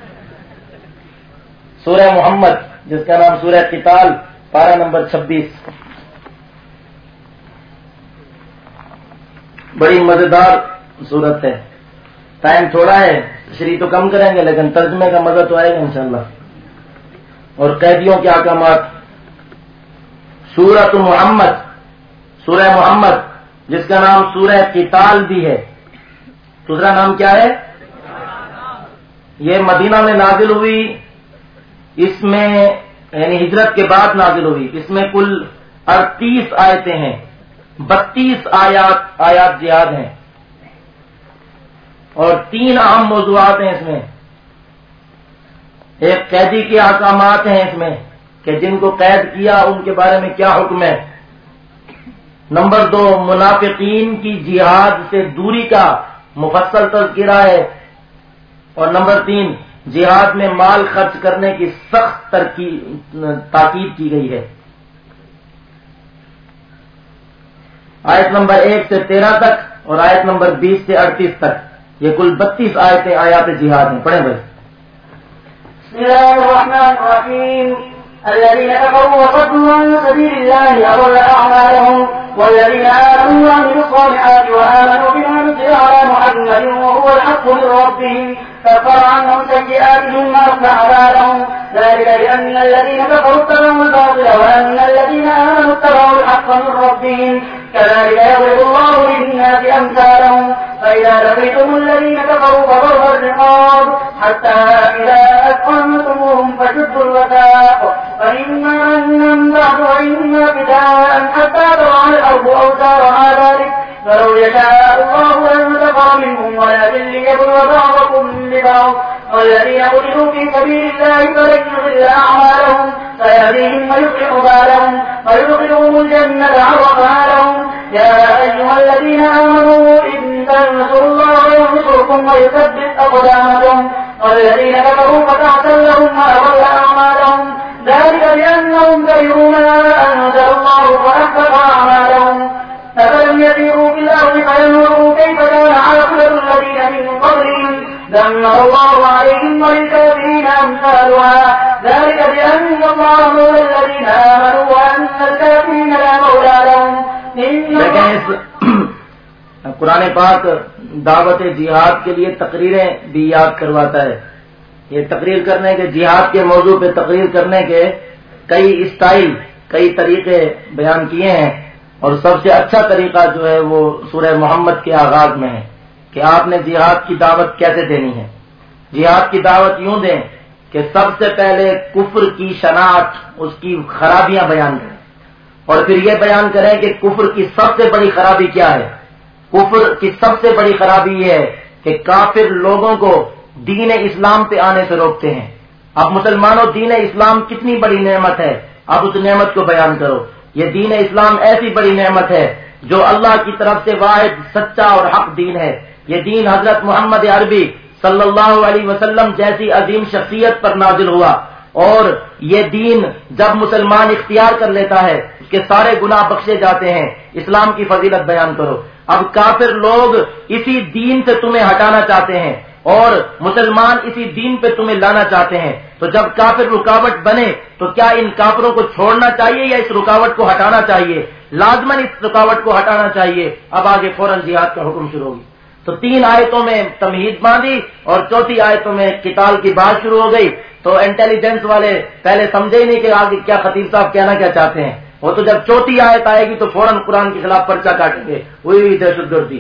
سورہ محمد جس کا نام سورہ قتال، پارہ نمبر چھبیس، بڑی مزیدار صورت ہے۔ ٹائم تھوڑا ہے، تشریح تو کم کریں گے لیکن ترجمے کا مزہ تو آئے گا انشاءاللہ۔ اور قیدیوں کے احکامات۔ سورۃ محمد، سورہ محمد جس کا نام سورہ قتال بھی ہے، دوسرا نام کیا ہے؟ یہ مدینہ میں نازل ہوئی، اس میں یعنی ہجرت کے بعد نازل ہوئی، اس میں کل اڑتیس آیتیں ہیں، بتیس آیات آیات جہاد ہیں، اور تین اہم موضوعات ہیں اس میں۔ ایک قیدی کے احکامات ہیں اس میں کہ جن کو قید کیا ان کے بارے میں کیا حکم ہے۔ نمبر دو، منافقین کی جہاد سے دوری کا مفصل تذکرہ ہے، اور نمبر تین، جہاد میں مال خرچ کرنے کی سخت تاکید کی گئی ہے۔ آیت نمبر ایک سے تیرہ تک اور آیت نمبر بیس سے اڑتیس تک، یہ کل بتیس آیتیں آیات جہاد ہیں۔ پڑھیں بھائی۔ بسم اللہ الرحمن الرحیم۔ الذين كفروا وصدوا عن سبيل الله أضل أعمالهم والذين آمنوا وعملوا الصالحات وآمنوا بما نزل على محمد وهو الحق من ربهم كفر عنهم سيئاتهم وأصلح بالهم ذلك بأن الذين كفروا اتبعوا الباطل وأن الذين آمنوا اتبعوا الحق من ربهم كذلك يضرب الله للناس أمثالهم فإذا لقيتم الذين كفروا فضرب الرقاب حتى إذا أثخنتموهم فشدوا الوثاق فإما أنهم بعد وإما بداء حتى تضع الأرض أوزارها ذلك فلو يشاء الله لانتصر منهم ولكن ليبلو بعضكم ببعض والذين قتلوا في سبيل الله فلن يضل أعمالهم سيهديهم ويصلح بالهم ويدخلهم الجنة عرفها لهم يا أيها الذين آمنوا إن تنصروا الله ينصركم ويثبت أقدامكم والذين كفروا فتعسل لهم وأضل أعمالهم ذلك بأنهم كرهوا ما أنزل الله فأحبط أعمالهم أفلم يسيروا في الأرض فينظروا كيف كان عاقبة الذين من قبلهم دمر الله عليهم وللكافرين أمثالها ذلك بأن الله مولى الذين آمنوا وأن الكافرين لا مولى لهم قرآن پاک دعوت جہاد کے لیے تقریریں بھی یاد کرواتا ہے۔ یہ تقریر کرنے کے، جہاد کے موضوع پہ تقریر کرنے کے کئی اسٹائل، کئی طریقے بیان کیے ہیں، اور سب سے اچھا طریقہ جو ہے وہ سورہ محمد کے آغاز میں ہے کہ آپ نے جہاد کی دعوت کیسے دینی ہے۔ جہاد کی دعوت یوں دیں کہ سب سے پہلے کفر کی شناخت، اس کی خرابیاں بیان کریں، اور پھر یہ بیان کریں کہ کفر کی سب سے بڑی خرابی کیا ہے۔ کفر کی سب سے بڑی خرابی یہ ہے کہ کافر لوگوں کو دین اسلام پہ آنے سے روکتے ہیں۔ اب مسلمانوں، دین اسلام کتنی بڑی نعمت ہے، اب اس نعمت کو بیان کرو۔ یہ دین اسلام ایسی بڑی نعمت ہے جو اللہ کی طرف سے واحد سچا اور حق دین ہے۔ یہ دین حضرت محمد عربی صلی اللہ علیہ وسلم جیسی عظیم شخصیت پر نازل ہوا، اور یہ دین جب مسلمان اختیار کر لیتا ہے اس کے سارے گناہ بخشے جاتے ہیں۔ اسلام کی فضیلت بیان کرو۔ اب کافر لوگ اسی دین سے تمہیں ہٹانا چاہتے ہیں، اور مسلمان اسی دین پہ تمہیں لانا چاہتے ہیں، تو جب کافر رکاوٹ بنے تو کیا ان کافروں کو چھوڑنا چاہیے یا اس رکاوٹ کو ہٹانا چاہیے؟ لازماً اس رکاوٹ کو ہٹانا چاہیے۔ اب آگے فوراً جہاد کا حکم شروع ہوگی۔ تو تین آیتوں میں تمہید باندھی اور چوتھی آیتوں میں قتال کی بات شروع ہو گئی۔ تو انٹیلیجنس والے پہلے سمجھے ہی نہیں کہ آگے کیا خطیب صاحب کہنا کیا چاہتے ہیں، وہ تو جب چوتھی آیت آئے گی تو فوراً قرآن کے خلاف پرچہ کاٹیں گے، وہی دہشت گردی۔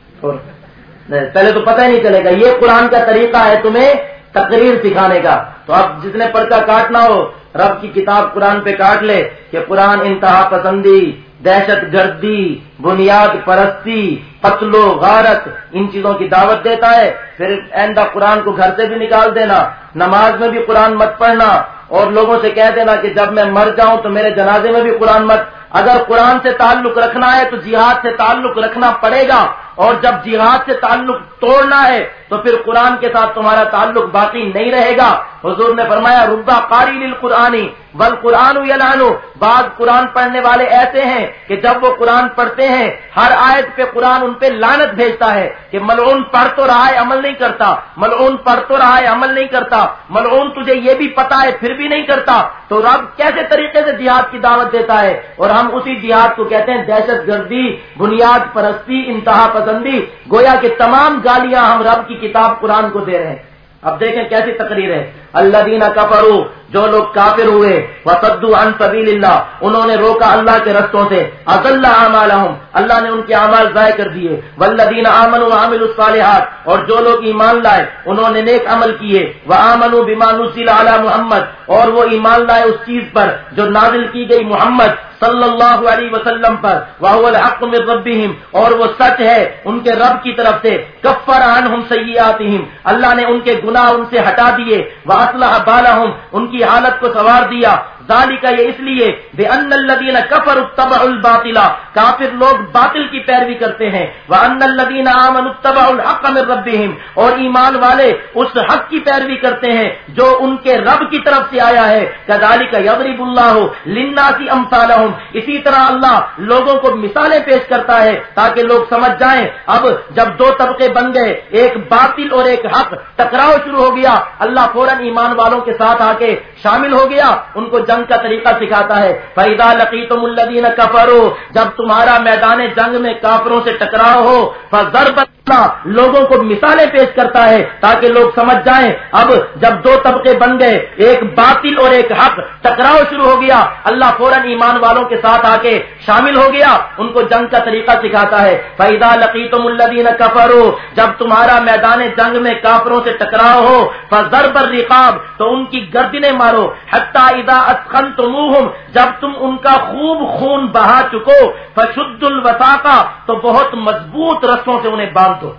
پہلے تو پتہ ہی نہیں چلے گا، یہ قرآن کا طریقہ ہے تمہیں تقریر سکھانے کا۔ تو اب جس نے پرچہ کاٹنا ہو رب کی کتاب قرآن پہ کاٹ لے کہ قرآن انتہا پسندی، دہشت گردی، بنیاد پرستی، قتل و غارت، ان چیزوں کی دعوت دیتا ہے۔ پھر آئندہ قرآن کو گھر سے بھی نکال دینا، نماز میں بھی قرآن مت پڑھنا، اور لوگوں سے کہہ دینا کہ جب میں مر جاؤں تو میرے جنازے میں بھی قرآن مت۔ اگر قرآن سے تعلق رکھنا ہے تو جہاد سے تعلق رکھنا پڑے گا، اور جب جہاد سے تعلق توڑنا ہے تو پھر قرآن کے ساتھ تمہارا تعلق باقی نہیں رہے گا۔ حضور نے فرمایا ربا قاری للقرآنی والقرآن یلعنو، بعض قرآن پڑھنے والے ایسے ہیں کہ جب وہ قرآن پڑھتے ہیں ہر آیت پہ قرآن ان پہ لعنت بھیجتا ہے کہ ملعون پڑھ تو رہا ہے عمل نہیں کرتا، ملعون پڑھ تو رہا ہے عمل نہیں کرتا، ملعون تجھے یہ بھی پتا ہے پھر بھی نہیں کرتا۔ تو رب کیسے طریقے سے جہاد کی دعوت دیتا ہے، اور ہم اسی جہاد کو کہتے ہیں دہشت گردی، بنیاد پرستی، انتہا پسندی۔ گویا کہ تمام گالیاں ہم رب کی کتاب قرآن کو دے رہے ہیں۔ اب دیکھیں کیسی تقریر ہے۔ الذین کفروا، جو لوگ کافر ہوئے، وصدوا عن سبیل اللہ، انہوں نے روکا اللہ کے رستوں سے، اضل اعمالهم، اللہ نے ان کے اعمال ضائع کر دیے، والذین آمنوا وعملوا الصالحات، اور جو لوگ ایمان لائے انہوں نے نیک عمل کیے، وآمنوا بما نزل علی محمد، اور وہ ایمان لائے اس چیز پر جو نازل کی گئی محمد صلی اللہ علیہ وسلم پر، وَهُوَ الْحَقُّ مِنْ رَبِّهِمْ، اور وہ سچ ہے ان کے رب کی طرف سے، کفر عنہم سیئاتہم، اللہ نے ان کے گناہ ان سے ہٹا دیے، وَأَصْلَحَ بَالَهُمْ، ان کی حالت کو سنوار دیا۔ ذالک، یہ اس لیے بِأَنَّ الَّذِينَ كَفَرُوا اتَّبَعُوا الْبَاطِلَ، کافر لوگ باطل کی پیروی کرتے ہیں، وَأَنَّ الَّذِينَ آمَنُوا اتَّبَعُوا الْحَقَّ مِنْ رَبِّهِمْ، اور ایمان والے اس حق کی پیروی کرتے ہیں جو ان کے رب کی طرف سے آیا ہے۔ كَذَلِكَ يَضْرِبُ اللَّهُ لِلنَّاسِ أَمْثَالَهُمْ، اسی طرح اللہ لوگوں کو مثالیں پیش کرتا ہے تاکہ لوگ سمجھ جائیں۔ اب جب دو طبقے بن گئے، ایک باطل اور ایک حق، ٹکراؤ شروع ہو گیا، اللہ فوراً ایمان والوں کے ساتھ آ کے شامل ہو گیا، ان کو جنگ کا طریقہ سکھاتا ہے۔ فَإِذَا لَقِيتُمُ الَّذِينَ كَفَرُوا، جب تمہارا میدان جنگ میں کافروں سے ٹکراؤ ہو، فَضَرْبَ، لوگوں کو مثالیں پیش کرتا ہے تاکہ لوگ سمجھ جائیں۔ اب جب دو طبقے بن گئے، ایک باطل اور ایک حق، ٹکراؤ شروع ہو گیا، اللہ فوراً ایمان والوں کے ساتھ آ کے شامل ہو گیا، ان کو جنگ کا طریقہ سکھاتا ہے۔ فَإِذَا لَقِيتُمُ الَّذِينَ كَفَرُوا، جب تمہارا میدان جنگ میں کافروں سے ٹکراؤ ہو، فَضَرْبَ الرِّقَابِ، تو ان کی گردنیں مارو، حَتَّىٰ إِذَا أَثْخَنْتُمُوهُمْ، جب تم ان کا خوب خون بہا چکو، فَشُدُّوا الْوَثَاقَ، تو بہت مضبوط رسوں سے انہیں باندھ دو۔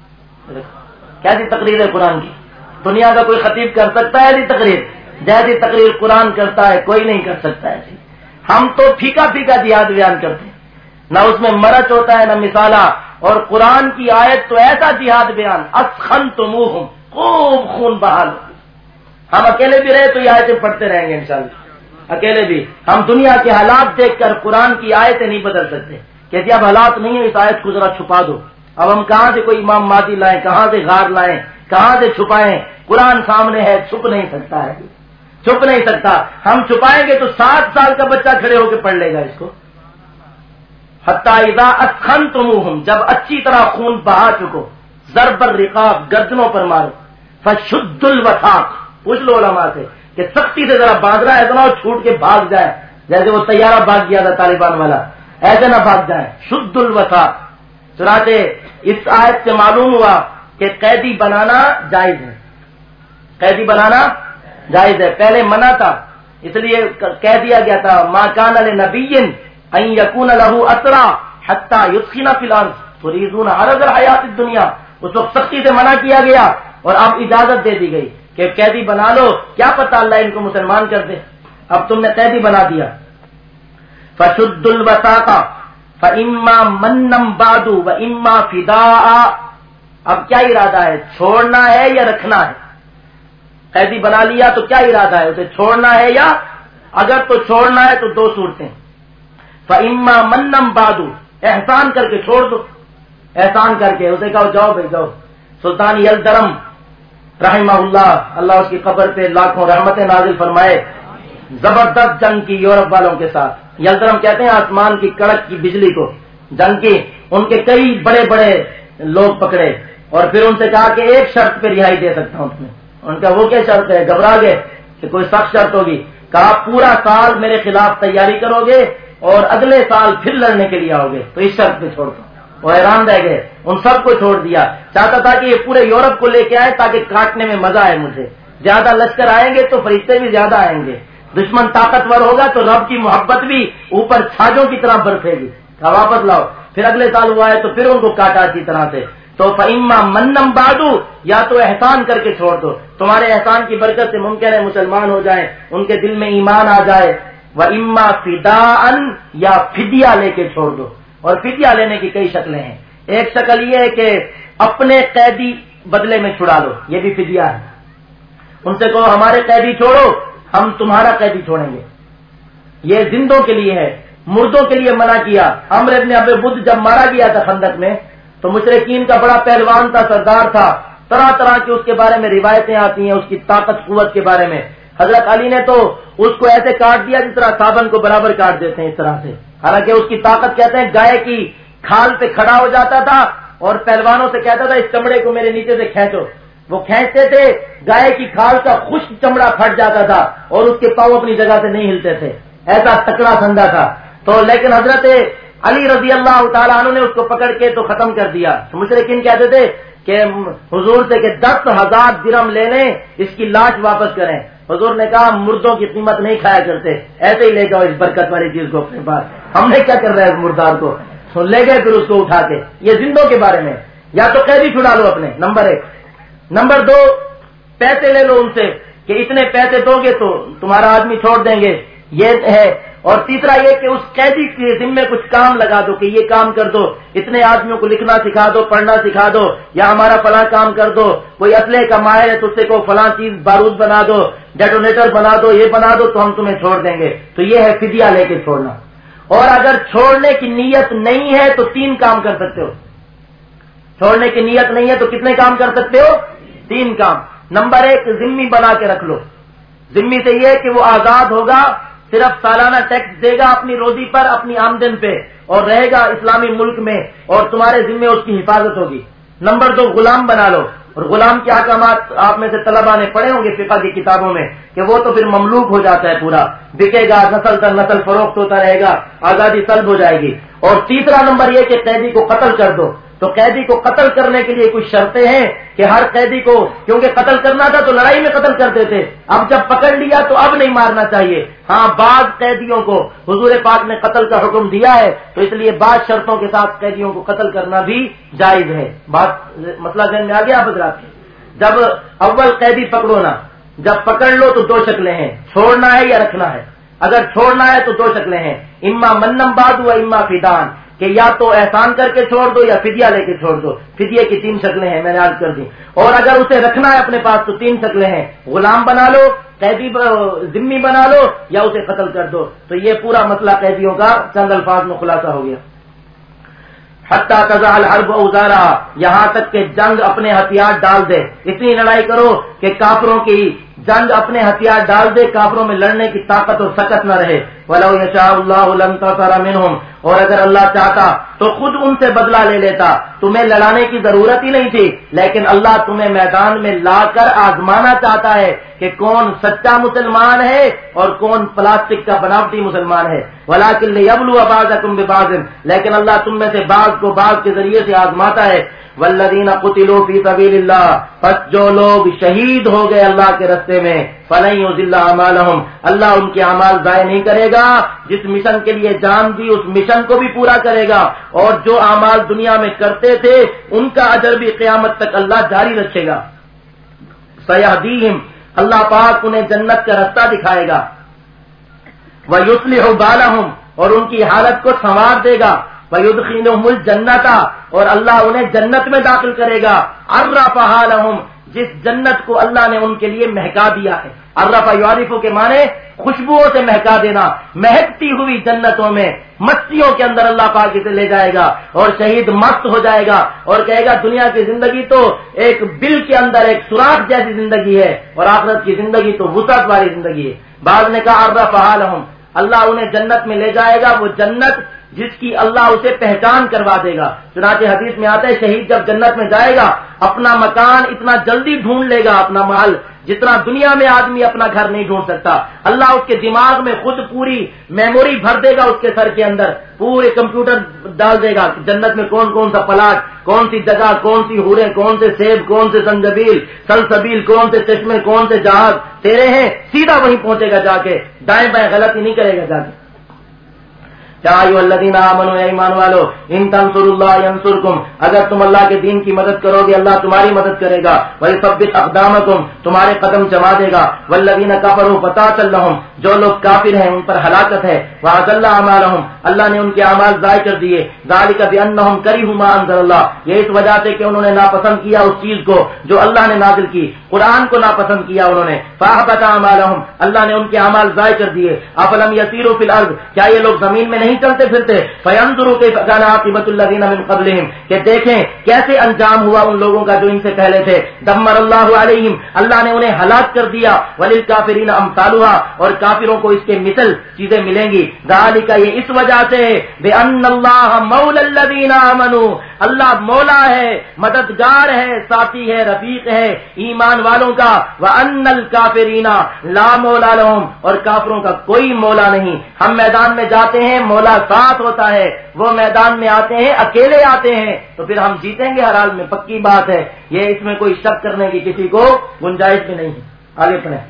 کیسی تقریر ہے قرآن کی؟ دنیا کا کوئی خطیب کر سکتا ہے ایسی تقریر؟ جیسی تقریر قرآن کرتا ہے کوئی نہیں کر سکتا ایسی۔ ہم تو پھیکا پھیکا جہاد بیان کرتے ہیں، نہ اس میں مرچ ہوتا ہے نہ مثالہ، اور قرآن کی آیت تو ایسا جہاد بیان، اسخنتموہم، خوب خون بہا لو۔ ہم اکیلے بھی رہے تو یہ آیتیں پڑھتے رہیں گے انشاءاللہ، اکیلے بھی۔ ہم دنیا کے حالات دیکھ کر قرآن کی آیتیں نہیں بدل سکتے کہ جی اب حالات نہیں ہے اس آیت کو ذرا چھپا دو۔ اب ہم کہاں سے کوئی امام مہدی لائیں، کہاں سے غار لائیں، کہاں سے چھپائیں؟ قرآن سامنے ہے، چھپ نہیں سکتا ہے، چھپ نہیں سکتا۔ ہم چھپائیں گے تو سات سال کا بچہ کھڑے ہو کے پڑھ لے گا اس کو۔ حتی اذا اسخنتموہم، جب اچھی طرح خون بہا چکو، ضرب الرقاب، گردنوں پر مارو، فشد الوثاق، پوچھ لو علماء سے کہ سختی سے ذرا باندھنا ہے اتنا چھوٹ کے بھاگ جائے، جیسے وہ طیارہ بھاگ گیا تھا طالبان والا، ایسے نہ بھاگ جائیں۔ شد الوثاق، چنانچہ اس آیت سے معلوم ہوا کہ قیدی بنانا جائز ہے، قیدی بنانا جائز ہے، پہلے منع تھا، اس لیے کہہ دیا گیا تھا ما کان لنبی ان یکون له اسرى حتى یسخن فی الارض تریدون عرض الحیات الدنیا، اس وقت سختی سے منع کیا گیا اور اب اجازت دے دی گئی کہ قیدی بنا لو، کیا پتہ اللہ ان کو مسلمان کر دے، اب تم نے قیدی بنا دیا۔ فشد الوثاق فاما منم بعد واما فداء، اب کیا ارادہ ہے، چھوڑنا ہے یا رکھنا ہے؟ قیدی بنا لیا تو کیا ارادہ ہے، اسے چھوڑنا ہے یا؟ اگر تو چھوڑنا ہے تو دو صورتیں، فاما منم بعد، احسان کر کے چھوڑ دو، احسان کر کے اسے کہو جاؤ بھائی جاؤ۔ سلطان یلدرم رحمہ اللہ، اللہ اس کی قبر پہ لاکھوں رحمتیں نازل فرمائے، زبردست جنگ کی یورپ والوں کے ساتھ۔ یلدرم کہتے ہیں آسمان کی کڑک کی بجلی کو، جنگ کی۔ ان کے کئی بڑے بڑے لوگ پکڑے اور پھر ان سے کہا کہ ایک شرط پہ رہائی دے سکتا ہوں تمہیں۔ ان کا وہ کیا شرط ہے؟ گھبرا گئے کہ کوئی سخت شرط ہوگی۔ کہا پورا سال میرے خلاف تیاری کرو گے اور اگلے سال پھر لڑنے کے لیے آؤ گے تو اس شرط پہ چھوڑ دو۔ وہ حیران رہ گئے، ان سب کو چھوڑ دیا۔ چاہتا تھا کہ یہ پورے یورپ کو لے کے آئے تاکہ کاٹنے میں مزہ آئے مجھے، زیادہ لشکر آئیں گے تو فرشتے بھی زیادہ آئیں گے، دشمن طاقتور ہوگا تو رب کی محبت بھی اوپر چھاجوں کی طرح برسے گی، واپس لاؤ۔ پھر اگلے سال ہوا ہے تو پھر ان کو کاٹا اچھی طرح سے۔ تو فَإِمَّا مَنَّمْ بَعْدُ، یا تو احسان کر کے چھوڑ دو، تمہارے احسان کی برکت سے ممکن ہے مسلمان ہو جائیں، ان کے دل میں ایمان آ جائے۔ وَإِمَّا فِدَاءً، یا فدیہ لے کے چھوڑ دو۔ اور فدیہ لینے کی کئی شکلیں ہیں۔ ایک شکل یہ ہے کہ اپنے قیدی بدلے میں چھڑا لو، یہ بھی فدیہ ہے۔ ان سے کہو ہمارے قیدی چھوڑو، ہم تمہارا قیدی چھوڑیں گے۔ یہ زندوں کے لیے ہے، مردوں کے لیے منع کیا۔ عمرو بن ابی بدھ جب مارا گیا تھا خندق میں تو مشرکین کا بڑا پہلوان تھا، سردار تھا، طرح طرح کی اس کے بارے میں روایتیں آتی ہیں، اس کی طاقت قوت کے بارے میں۔ حضرت علی نے تو اس کو ایسے کاٹ دیا جس طرح صابن کو برابر کاٹ دیتے ہیں، اس طرح سے۔ حالانکہ اس کی طاقت کہتے ہیں گائے کی کھال پہ کھڑا ہو جاتا تھا اور پہلوانوں سے کہتا تھا اس چمڑے کو میرے نیچے سے کھینچو، وہ کھینچتے تھے، گائے کی کھال کا خشک چمڑا پھٹ جاتا تھا اور اس کے پاؤں اپنی جگہ سے نہیں ہلتے تھے، ایسا تکڑا سندا تھا۔ تو لیکن حضرت علی رضی اللہ تعالیٰ عنہ نے اس کو پکڑ کے تو ختم کر دیا۔ مشرکین کہتے تھے کہ حضور سے کہ دس ہزار درہم لے لیں، اس کی لاش واپس کریں۔ حضور نے کہا مردوں کی قیمت نہیں کھایا کرتے، ایسے ہی لے جاؤ اس برکت والی چیز کو اپنے پاس، ہم نے کیا کر رہے ہیں اس مردار کو۔ سن لے گئے پھر اس کو اٹھا کے۔ یہ زندوں کے بارے میں، یا تو قیدی چھڑا لو اپنے، نمبر ایک۔ نمبر دو، پیسے لے لو ان سے کہ اتنے پیسے دو گے تو تمہارا آدمی چھوڑ دیں گے، یہ ہے۔ اور تیسرا یہ کہ اس قیدی کے ذمے کچھ کام لگا دو کہ یہ کام کر دو، اتنے آدمیوں کو لکھنا سکھا دو، پڑھنا سکھا دو، یا ہمارا فلاں کام کر دو۔ کوئی اسلحے کا ماہر ہے تو اس سے کو فلاں چیز بارود بنا دو، ڈیٹونیٹر بنا دو، یہ بنا دو تو ہم تمہیں چھوڑ دیں گے۔ تو یہ ہے فدیہ لے کے چھوڑنا۔ اور اگر چھوڑنے کی نیت نہیں ہے تو تین کام کر سکتے ہو۔ چھوڑنے کی نیت نہیں ہے تو کتنے کام کر سکتے ہو؟ تین کام۔ نمبر ایک، ذمہ بنا کے رکھ لو۔ ذمہ سے یہ کہ وہ آزاد ہوگا، صرف سالانہ ٹیکس دے گا اپنی روزی پر، اپنی آمدن پہ، اور رہے گا اسلامی ملک میں، اور تمہارے ذمے اس کی حفاظت ہوگی۔ نمبر دو، غلام بنا لو۔ اور غلام کے احکامات آپ میں سے طلباء نے پڑھے ہوں گے فقہ کی کتابوں میں کہ وہ تو پھر مملوک ہو جاتا ہے، پورا بکے گا، نسل در نسل فروخت ہوتا رہے گا، آزادی سلب ہو جائے گی۔ اور تیسرا نمبر یہ کہ قیدی کو قتل کر دو۔ تو قیدی کو قتل کرنے کے لیے کچھ شرطیں ہیں کہ ہر قیدی کو، کیونکہ قتل کرنا تھا تو لڑائی میں قتل کرتے تھے، اب جب پکڑ لیا تو اب نہیں مارنا چاہیے۔ ہاں، بعض قیدیوں کو حضور پاک نے قتل کا حکم دیا ہے تو اس لیے بعض شرطوں کے ساتھ قیدیوں کو قتل کرنا بھی جائز ہے۔ بات مسئلہ ذہن میں آ گیا حضرات؟ جب اول قیدی پکڑو نا، جب پکڑ لو تو دو شکلیں ہیں، چھوڑنا ہے یا رکھنا ہے۔ اگر چھوڑنا ہے تو دو شکلیں ہیں، اما منم بعد و اما فدان، کہ یا تو احسان کر کے چھوڑ دو یا فدیہ لے کے چھوڑ دو۔ فدیے کی تین شکلیں ہیں، میں نے عرض کر دی۔ اور اگر اسے رکھنا ہے اپنے پاس تو تین شکلیں ہیں، غلام بنا لو، قیدی ذمہ بنا لو، یا اسے قتل کر دو۔ تو یہ پورا مسئلہ قیدیوں کا چند الفاظ میں خلاصہ ہو گیا۔ حتی تضع الحرب اوزارا، یہاں تک کہ جنگ اپنے ہتھیار ڈال دے، اتنی لڑائی کرو کہ کافروں کی جنگ اپنے ہتھیار ڈال دے، کافروں میں لڑنے کی طاقت اور سکت نہ رہے۔ وَلَوْ يَشَاءُ اللَّهُ لَانتَصَرَ مِنْهُمْ، اور اگر اللہ چاہتا تو خود ان سے بدلہ لے لیتا، تمہیں لڑانے کی ضرورت ہی نہیں تھی، لیکن اللہ تمہیں میدان میں لا کر آزمانا چاہتا ہے کہ کون سچا مسلمان ہے اور کون پلاسٹک کا بناوٹی مسلمان ہے۔ وَلَٰكِن لِيَبْلُوَ بَعْضَكُمْ بِبَعْضٍ، لیکن اللہ تم میں سے بعض کو بعض کے ذریعے سے آزماتا ہے۔ والذین قتلوا فی سبیل اللہ، پس جو لوگ شہید ہو گئے اللہ کے راستے میں، فلن یضل اعمالہم، اللہ ان کے اعمال ضائع نہیں کرے گا، جس مشن کے لیے جان دی اس مشن کو بھی پورا کرے گا، اور جو اعمال دنیا میں کرتے تھے ان کا اجر بھی قیامت تک اللہ جاری رکھے گا۔ سیہدیہم، اللہ پاک انہیں جنت کا راستہ دکھائے گا۔ ویصلح بالہم، اور ان کی حالت کو سنوار دے گا۔ وَيُدْخِلُهُمُ الْجَنَّةَ، اور اللہ انہیں جنت میں داخل کرے گا۔ عَرَّفَهَا لَهُمْ، جس جنت کو اللہ نے ان کے لیے مہکا دیا ہے، عرف یعرف کے معنی خوشبوؤں سے مہکا دینا، مہکتی ہوئی جنتوں میں مستیوں کے اندر اللہ پاک اسے لے جائے گا اور شہید مست ہو جائے گا اور کہے گا دنیا کی زندگی تو ایک بل کے اندر ایک سوراخ جیسی زندگی ہے اور آخرت کی زندگی تو وسعت والی زندگی ہے۔ بعض نے کہا عرفہا لہم، اللہ انہیں جنت میں لے جائے گا، وہ جنت جس کی اللہ اسے پہچان کروا دے گا۔ چنانچہ حدیث میں آتا ہے شہید جب جنت میں جائے گا اپنا مکان اتنا جلدی ڈھونڈ لے گا، اپنا محل جتنا دنیا میں آدمی اپنا گھر نہیں ڈھونڈ سکتا، اللہ اس کے دماغ میں خود پوری میموری بھر دے گا، اس کے سر کے اندر پورے کمپیوٹر ڈال دے گا کہ جنت میں کون کون سا پلاٹ، کون سی جگہ، کون سی حوریں، کون سے سیب، کون سے سنجبیل سلسبیل، کون سے چشمے، کون سے جہاز تیرے ہیں، سیدھا وہیں پہنچے گا جا کے، دائیں بائیں غلطی نہیں کرے گا جا کے۔ یا ایھا الذین آمنوا، اے ایمان والو، ان تنصروا اللہ ینصرکم، اگر تم اللہ کے دین کی مدد کرو گے اللہ تمہاری مدد کرے گا، ویثبت اقدامکم، تمہارے قدم جما دے گا، والذین کفروا فتعسل لهم، جو لوگ کافر ہیں ان پر ہلاکت ہے، واضل اعمالهم، اللہ نے ان کے اعمال ضائع کر دیے، ذالک بانہم کرہوا ما انزل اللہ، یہ اس وجہ سے کہ انہوں نے ناپسند کیا اس چیز کو جو اللہ نے نازل کی، قرآن کو ناپسند کیا انہوں نے، فاحبط اعمالهم، اللہ نے ان کے اعمال ضائع کر دیے۔ افلم یسیروا فی الارض، کیا یہ لوگ زمین میں نہیں چلتے پھرتے، فینظروا کیف کان عاقبۃ الذین من قبلہم، کہ دیکھیں کیسے انجام ہوا ان لوگوں کا جو ان سے پہلے تھے، دمر اللہ علیہم، اللہ نے انہیں ہلاک کر دیا، وللکافرین امثالها، اور کافروں کو اس کے مثل چیزیں ملیں گی، ذالک، یہ اس وجہ سے، بان اللہ مولا الذین آمنوا، اللہ مولا ہے، مددگار ہے، ساتھی ہے، رفیق ہے ایمان والوں کا، وان الکافرین لا مولا لهم، اور کافروں کا کوئی مولا نہیں۔ ہم میدان میں جاتے ہیں مولا ساتھ ہوتا ہے، وہ میدان میں آتے ہیں اکیلے آتے ہیں تو پھر ہم جیتیں گے ہر حال میں، پکی بات ہے، یہ اس میں کوئی شک کرنے کی کسی کو گنجائش بھی نہیں ہے۔ آگے پڑھیں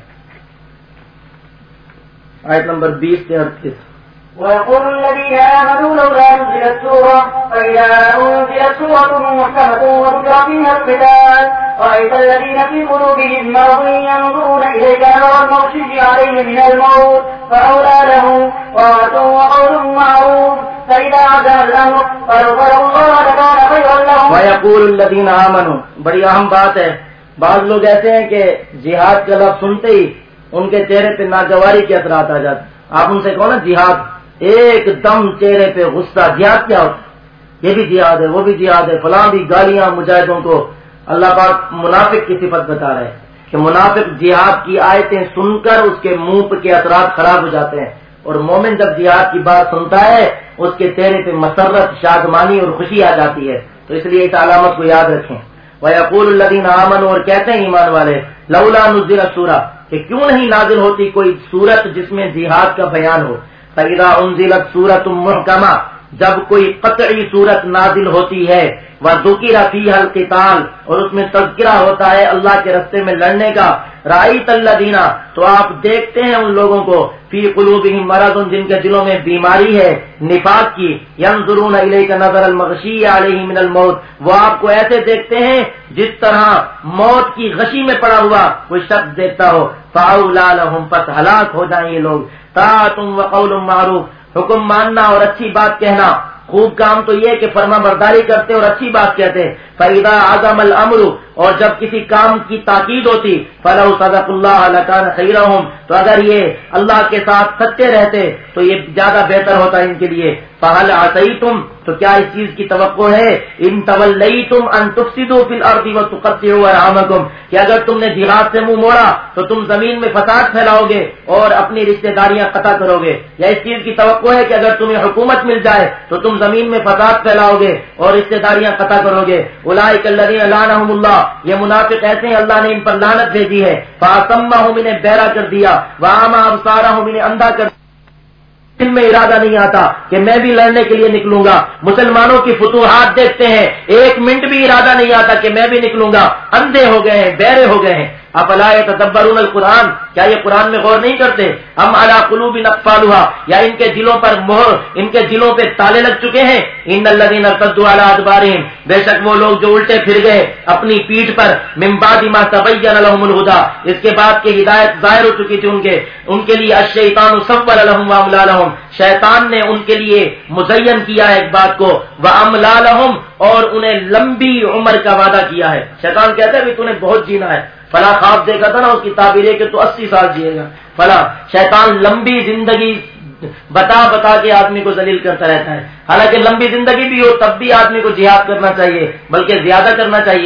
آیت نمبر بیس سے اڑتیس۔ ويقول الذين آمنوا لولا نزلت سورة، فإذا أنزلت سورة محكمة وذكر فيها القتال رأيت الذين في قلوبهم مرض ينظرون إليك نظر المغشي عليه من الموت فأولى لهم طاعة وقول معروف فإذا عزم الأمر فاستغفروا الله لكان خيرا لهم۔ ويقول الذين آمنوا، بڑی اہم بات ہے، بعض لوگ ایسے ہیں کہ جہاد کا لفظ سنتے ہی ان کے چہرے پہ ناگواری کے اثرات آ جاتے، آپ ان سے کہو نا جہاد، ایک دم چہرے پہ غصہ، جہاد کیا ہوتا ہے؟ یہ بھی جہاد ہے، وہ بھی جہاد ہے، فلاں بھی گالیاں مجاہدوں کو۔ اللہ پاک منافق کی صفت بتا رہے ہیں کہ منافق جہاد کی آیتیں سن کر اس کے منہ کے اثرات خراب ہو جاتے ہیں، اور مومن جب جہاد کی بات سنتا ہے اس کے چہرے پہ مسرت، شادمانی اور خوشی آ جاتی ہے، تو اس لیے اس علامت کو یاد رکھیں۔ وَيَقُولُ الَّذِينَ آمَنُوا، اور کہتے ہیں ایمان والے، لولا نزلت سورہ، کہ کیوں نہیں نازل ہوتی کوئی سورت جس میں جہاد کا بیان ہو، فَإِذَا أُنزِلَتْ سُورَةٌ مُحْكَمَةٌ، جب کوئی قطعی صورت نازل ہوتی ہے، وَذُكِرَ فِيهَا الْقِتَالُ، اور اس میں تذکرہ ہوتا ہے اللہ کے راستے میں لڑنے کا، رَأَيْتَ الَّذِينَ، تو آپ دیکھتے ہیں ان لوگوں کو، فِي قُلُوبِهِم مَرَضٌ، جن کے دلوں میں بیماری ہے نفاق کی، يَنظُرُونَ إِلَيْكَ نَظَرَ الْمَغْشِيِّ عَلَيْهِ مِنَ الْمَوْتِ، وہ آپ کو ایسے دیکھتے ہیں جس طرح موت کی غشی میں پڑا ہوا کوئی شخص دیکھتا ہو، فَأَوْلَىٰ لَهُمْ، پس ہلاک ہو جائیں یہ لوگ۔ طاعۃ وقول معروف، حکم ماننا اور اچھی بات کہنا، خوب کام تو یہ کہ فرما برداری کرتے اور اچھی بات کہتے۔ فَإِذَا عَزَمَ الْأَمْرُ، اور جب کسی کام کی تاکید ہوتی، فَلَوْ صَدَقُوا اللَّهَ لَكَانَ خَيْرًا لَهُمْ، تو اگر یہ اللہ کے ساتھ سچے رہتے تو یہ زیادہ بہتر ہوتا ان کے لیے۔ فَهَلْ عَصَيْتُمْ، تو کیا اس چیز کی توقع ہے، ان تولیتم ان تفسدوا فی الارض وتقطعوا ارحامکم، کہ اگر تم نے جہاد سے منہ موڑا تو تم زمین میں فساد پھیلاؤ گے اور اپنی رشتہ داریاں قطع کرو گے، یا اس چیز کی توقع ہے کہ اگر تمہیں حکومت مل جائے تو تم زمین میں فساد پھیلاؤ گے اور رشتہ داریاں قطع کرو گے۔ اولئک الذین لعنهم اللہ، یہ منافق ایسے ہیں اللہ نے ان پر لعنت بھیجی ہے، فاصمهم، انہیں بہرا کر دیا، واعمی ابصارهم، انہیں اندھا کر دیا، دل میں ارادہ نہیں آتا کہ میں بھی لڑنے کے لیے نکلوں گا۔ مسلمانوں کی فتوحات دیکھتے ہیں، ایک منٹ بھی ارادہ نہیں آتا کہ میں بھی نکلوں گا، اندھے ہو گئے ہیں، بہرے ہو گئے ہیں۔ افلا یتدبرون القرآن، کیا یہ قرآن میں غور نہیں کرتے؟ ام علی قلوب اقفالها، یا ان کے دلوں پر مہر، ان کے دلوں پہ تالے لگ چکے ہیں۔ ان الذین ارتدوا علی ادبارہم، بے شک وہ لوگ جو الٹے پھر گئے اپنی پیٹھ پر، من بعد ما تبین لهم الہدی، اس کے بعد کہ ہدایت ظاہر ہو چکی تھی ان کے ان کے لیے، الشیطان سول لهم واملا لهم، شیطان نے ان کے لیے مزین کیا ہے ایک بات کو، واملا لهم، اور انہیں لمبی عمر کا وعدہ کیا ہے۔ شیطان کہتا ہے بھی تو نے بہت جینا ہے، فلا خواب دیکھا تھا نا، اس کی تعبیر ہے کہ تو اسی سال جیے گا فلا. شیطان لمبی زندگی بتا بتا کے آدمی کو ذلیل کرتا رہتا ہے. حالانکہ لمبی زندگی بھی ہو تب بھی آدمی کو جہاد کرنا چاہیے، بلکہ زیادہ کرنا چاہیے.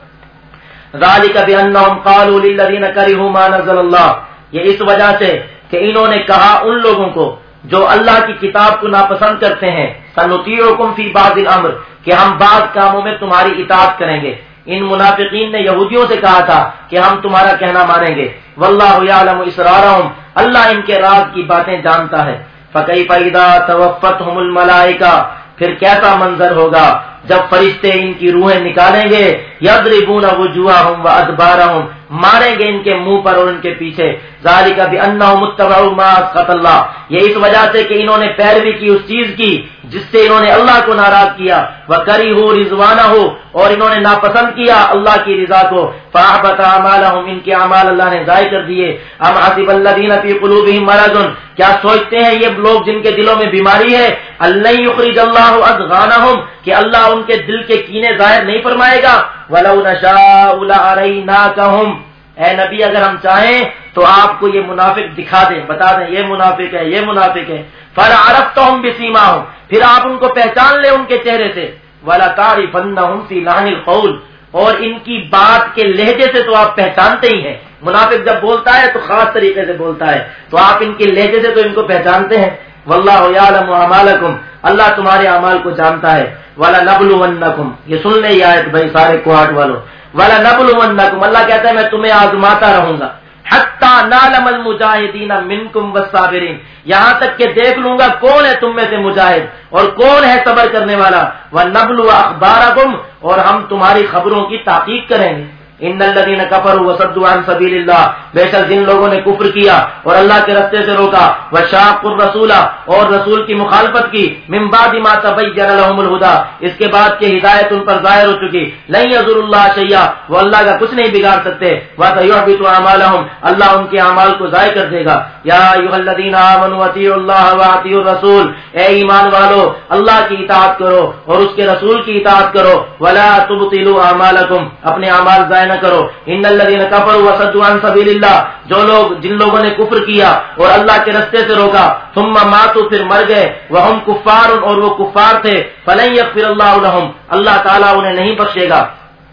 ذالک بانہم قالوا للذین کرہوا ما نزل اللہ، یہ اس وجہ سے کہ انہوں نے کہا ان لوگوں کو جو اللہ کی کتاب کو ناپسند کرتے ہیں، سنطیعکم فی بعض الامر، کہ ہم بعض کاموں میں تمہاری اطاعت کریں گے. ان منافقین نے یہودیوں سے کہا تھا کہ ہم تمہارا کہنا مانیں گے. واللہ یعلم اسرارہم، اللہ ان کے راز کی باتیں جانتا ہے. فکیف اذا توفتہم الملائکہ، پھر کیسا منظر ہوگا جب فرشتے ان کی روحیں نکالیں گے. یضربون وجوہہم وادبارہم، ماریں گے ان کے منہ پر اور ان کے پیچھے. ذالک بانہم اتبعوا ما اسخط اللہ، یہ اس وجہ سے کہ انہوں نے پیروی کی اس چیز کی جس سے انہوں نے اللہ کو ناراض کیا. وکرہوا رضوانہ، اور انہوں نے ناپسند کیا اللہ کی رضا کو. فاحبط اعمالہم، ان کے اعمال اللہ نے ضائع کر دیے. ام حسب الذین فی قلوبہم مرض، کیا سوچتے ہیں یہ لوگ جن کے دلوں میں بیماری ہے، اللہ یخرج اللہ اضغانہم، کہ اللہ ان کے دل کے کینے ظاہر نہیں فرمائے گا. ولو نشاء لاریناکہم، اے نبی اگر ہم چاہیں تو آپ کو یہ منافق دکھا دیں، بتا دیں یہ منافق ہے یہ منافق ہے. فلعرفتہم بسیماہم، پھر آپ ان کو پہچان لیں ان کے چہرے سے. ولتعرفنہم فی لحن القول، اور ان کی بات کے لہجے سے تو آپ پہچانتے ہی ہیں. منافق جب بولتا ہے تو خاص طریقے سے بولتا ہے، تو آپ ان کے لہجے سے تو ان کو پہچانتے ہیں. واللہ یعلم اعمالکم، اللہ تمہارے اعمال کو جانتا ہے. وَلَنَبْلُوَنَّكُمْ، یہ سن لیں یہ آیت بھائی سارے کوہاٹ والوں. وَلَنَبْلُوَنَّكُمْ، اللہ کہتا ہے میں تمہیں آزماتا رہوں گا. حَتَّى نَعْلَمَ الْمُجَاهِدِينَ مِنْكُمْ وَالصَّابِرِينَ، یہاں تک کہ دیکھ لوں گا کون ہے تم میں سے مجاہد اور کون ہے صبر کرنے والا. وَنَبْلُوَ أَخْبَارَكُمْ، اور ہم تمہاری خبروں کی تحقیق کریں گے. ان الذين كفروا وصدوا عن سبيل الله، بے شک جن لوگوں نے کفر کیا اور اللہ کے راستے سے روکا. وشاقوا الرسول، اور رسول کی مخالفت کی. من بعد ما تبين لهم الهدى، اس کے بعد کہ ہدایت ان پر ظاہر ہو چکی. لن يضر الله شيئا، وہ اللہ کا کچھ نہیں بگاڑ سکتے. وسيحبط اعمالهم، اللہ ان کے اعمال کو ضائع کر دے گا. یا ایھا الذين آمنوا اطیعوا الله واطیعوا الرسول، اے ایمان والو اللہ کی اطاعت کرو اور اس کے رسول کی اطاعت کرو. ولا تبطلوا اعمالکم، اپنے اعمال ضائع نہ کرو. ان الذين كفروا وصدوا عن سبيل الله، جو لوگ جن لوگوں نے کفر کیا اور اللہ کے راستے سے روکا. ثم ماتوا، پھر مر گئے. وهم کفار، اور وہ کفار تھے. فلن يغفر الله لهم، اللہ تعالیٰ انہیں نہیں بخشے گا.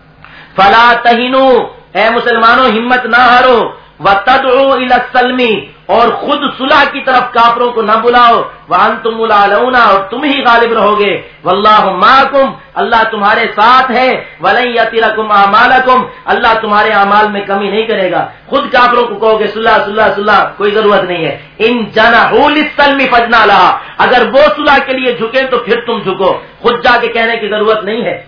فلا تهنوا، اے مسلمانوں ہمت نہ ہارو. وتدعوا الى السلم، اور خود صلح کی طرف کافروں کو نہ بلاؤ. وانتم الاعلون، اور تم ہی غالب رہو گے. واللہ معکم، اللہ تمہارے ساتھ ہے. ولن یترکم اعمالکم، اللہ تمہارے اعمال میں کمی نہیں کرے گا. خود کافروں کو کہو گے صلح صلح صلح، کوئی ضرورت نہیں ہے. ان جنحوا للسلم فاجنح لها، اگر وہ صلح کے لیے جھکیں تو پھر تم جھکو، خود جا کے کہنے کی ضرورت نہیں ہے.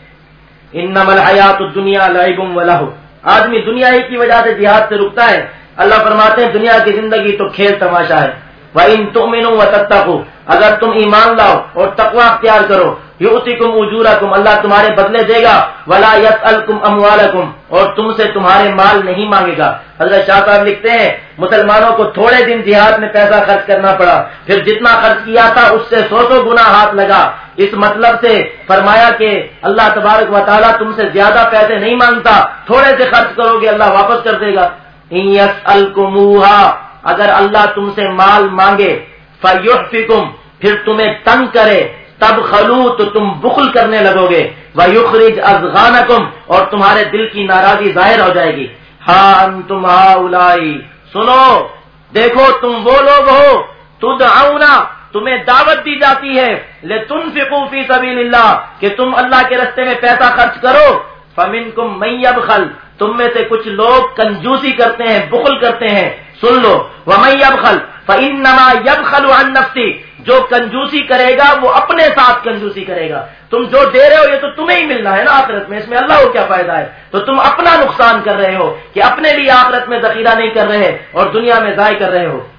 انما الحیات الدنیا لعب ولہو، آدمی دنیا ہی کی وجہ سے جہاد سے رکتا ہے. اللہ فرماتے ہیں دنیا کی زندگی تو کھیل تماشا ہے. وَإِن تُؤْمِنُوا وَتَتَّقُوا، اگر تم ایمان لاؤ اور تقوی اختیار کرو. یؤتکم اجورکم، اللہ تمہارے بدلے دے گا. ولا یسألکم اموالکم، اور تم سے تمہارے مال نہیں مانگے گا. حضرت شاہ صاحب لکھتے ہیں مسلمانوں کو تھوڑے دن جہاد میں پیسہ خرچ کرنا پڑا، پھر جتنا خرچ کیا تھا اس سے سو سو گنا ہاتھ لگا. اس مطلب سے فرمایا کہ اللہ تبارک و تعالیٰ تم سے زیادہ پیسے نہیں مانگتا، تھوڑے سے خرچ کرو گے اللہ واپس کر دے گا. ان یسألکموہا، اگر اللہ تم سے مال مانگے. فیحفکم، پھر تمہیں تنگ کرے. تب خلو، تو تم بخل کرنے لگو گے. ویخرج اضغانکم، اور تمہارے دل کی ناراضی ظاہر ہو جائے گی. ہاں انتم ہؤلائی، سنو دیکھو تم وہ لوگ ہو. تدعون، تمہیں دعوت دی جاتی ہے. لتنفقوا فی سبیل اللہ، کہ تم اللہ کے راستے میں پیسہ خرچ کرو. فمنکم من یبخل، تم میں سے کچھ لوگ کنجوسی کرتے ہیں، بخل کرتے ہیں. سن لو. ومن یبخل فانما یبخل عن نفسہ، جو کنجوسی کرے گا وہ اپنے ساتھ کنجوسی کرے گا. تم جو دے رہے ہو یہ تو تمہیں ہی ملنا ہے نا آخرت میں، اس میں اللہ کو کیا فائدہ ہے؟ تو تم اپنا نقصان کر رہے ہو کہ اپنے لیے آخرت میں ذخیرہ نہیں کر رہے اور دنیا میں ضائع کر رہے ہو.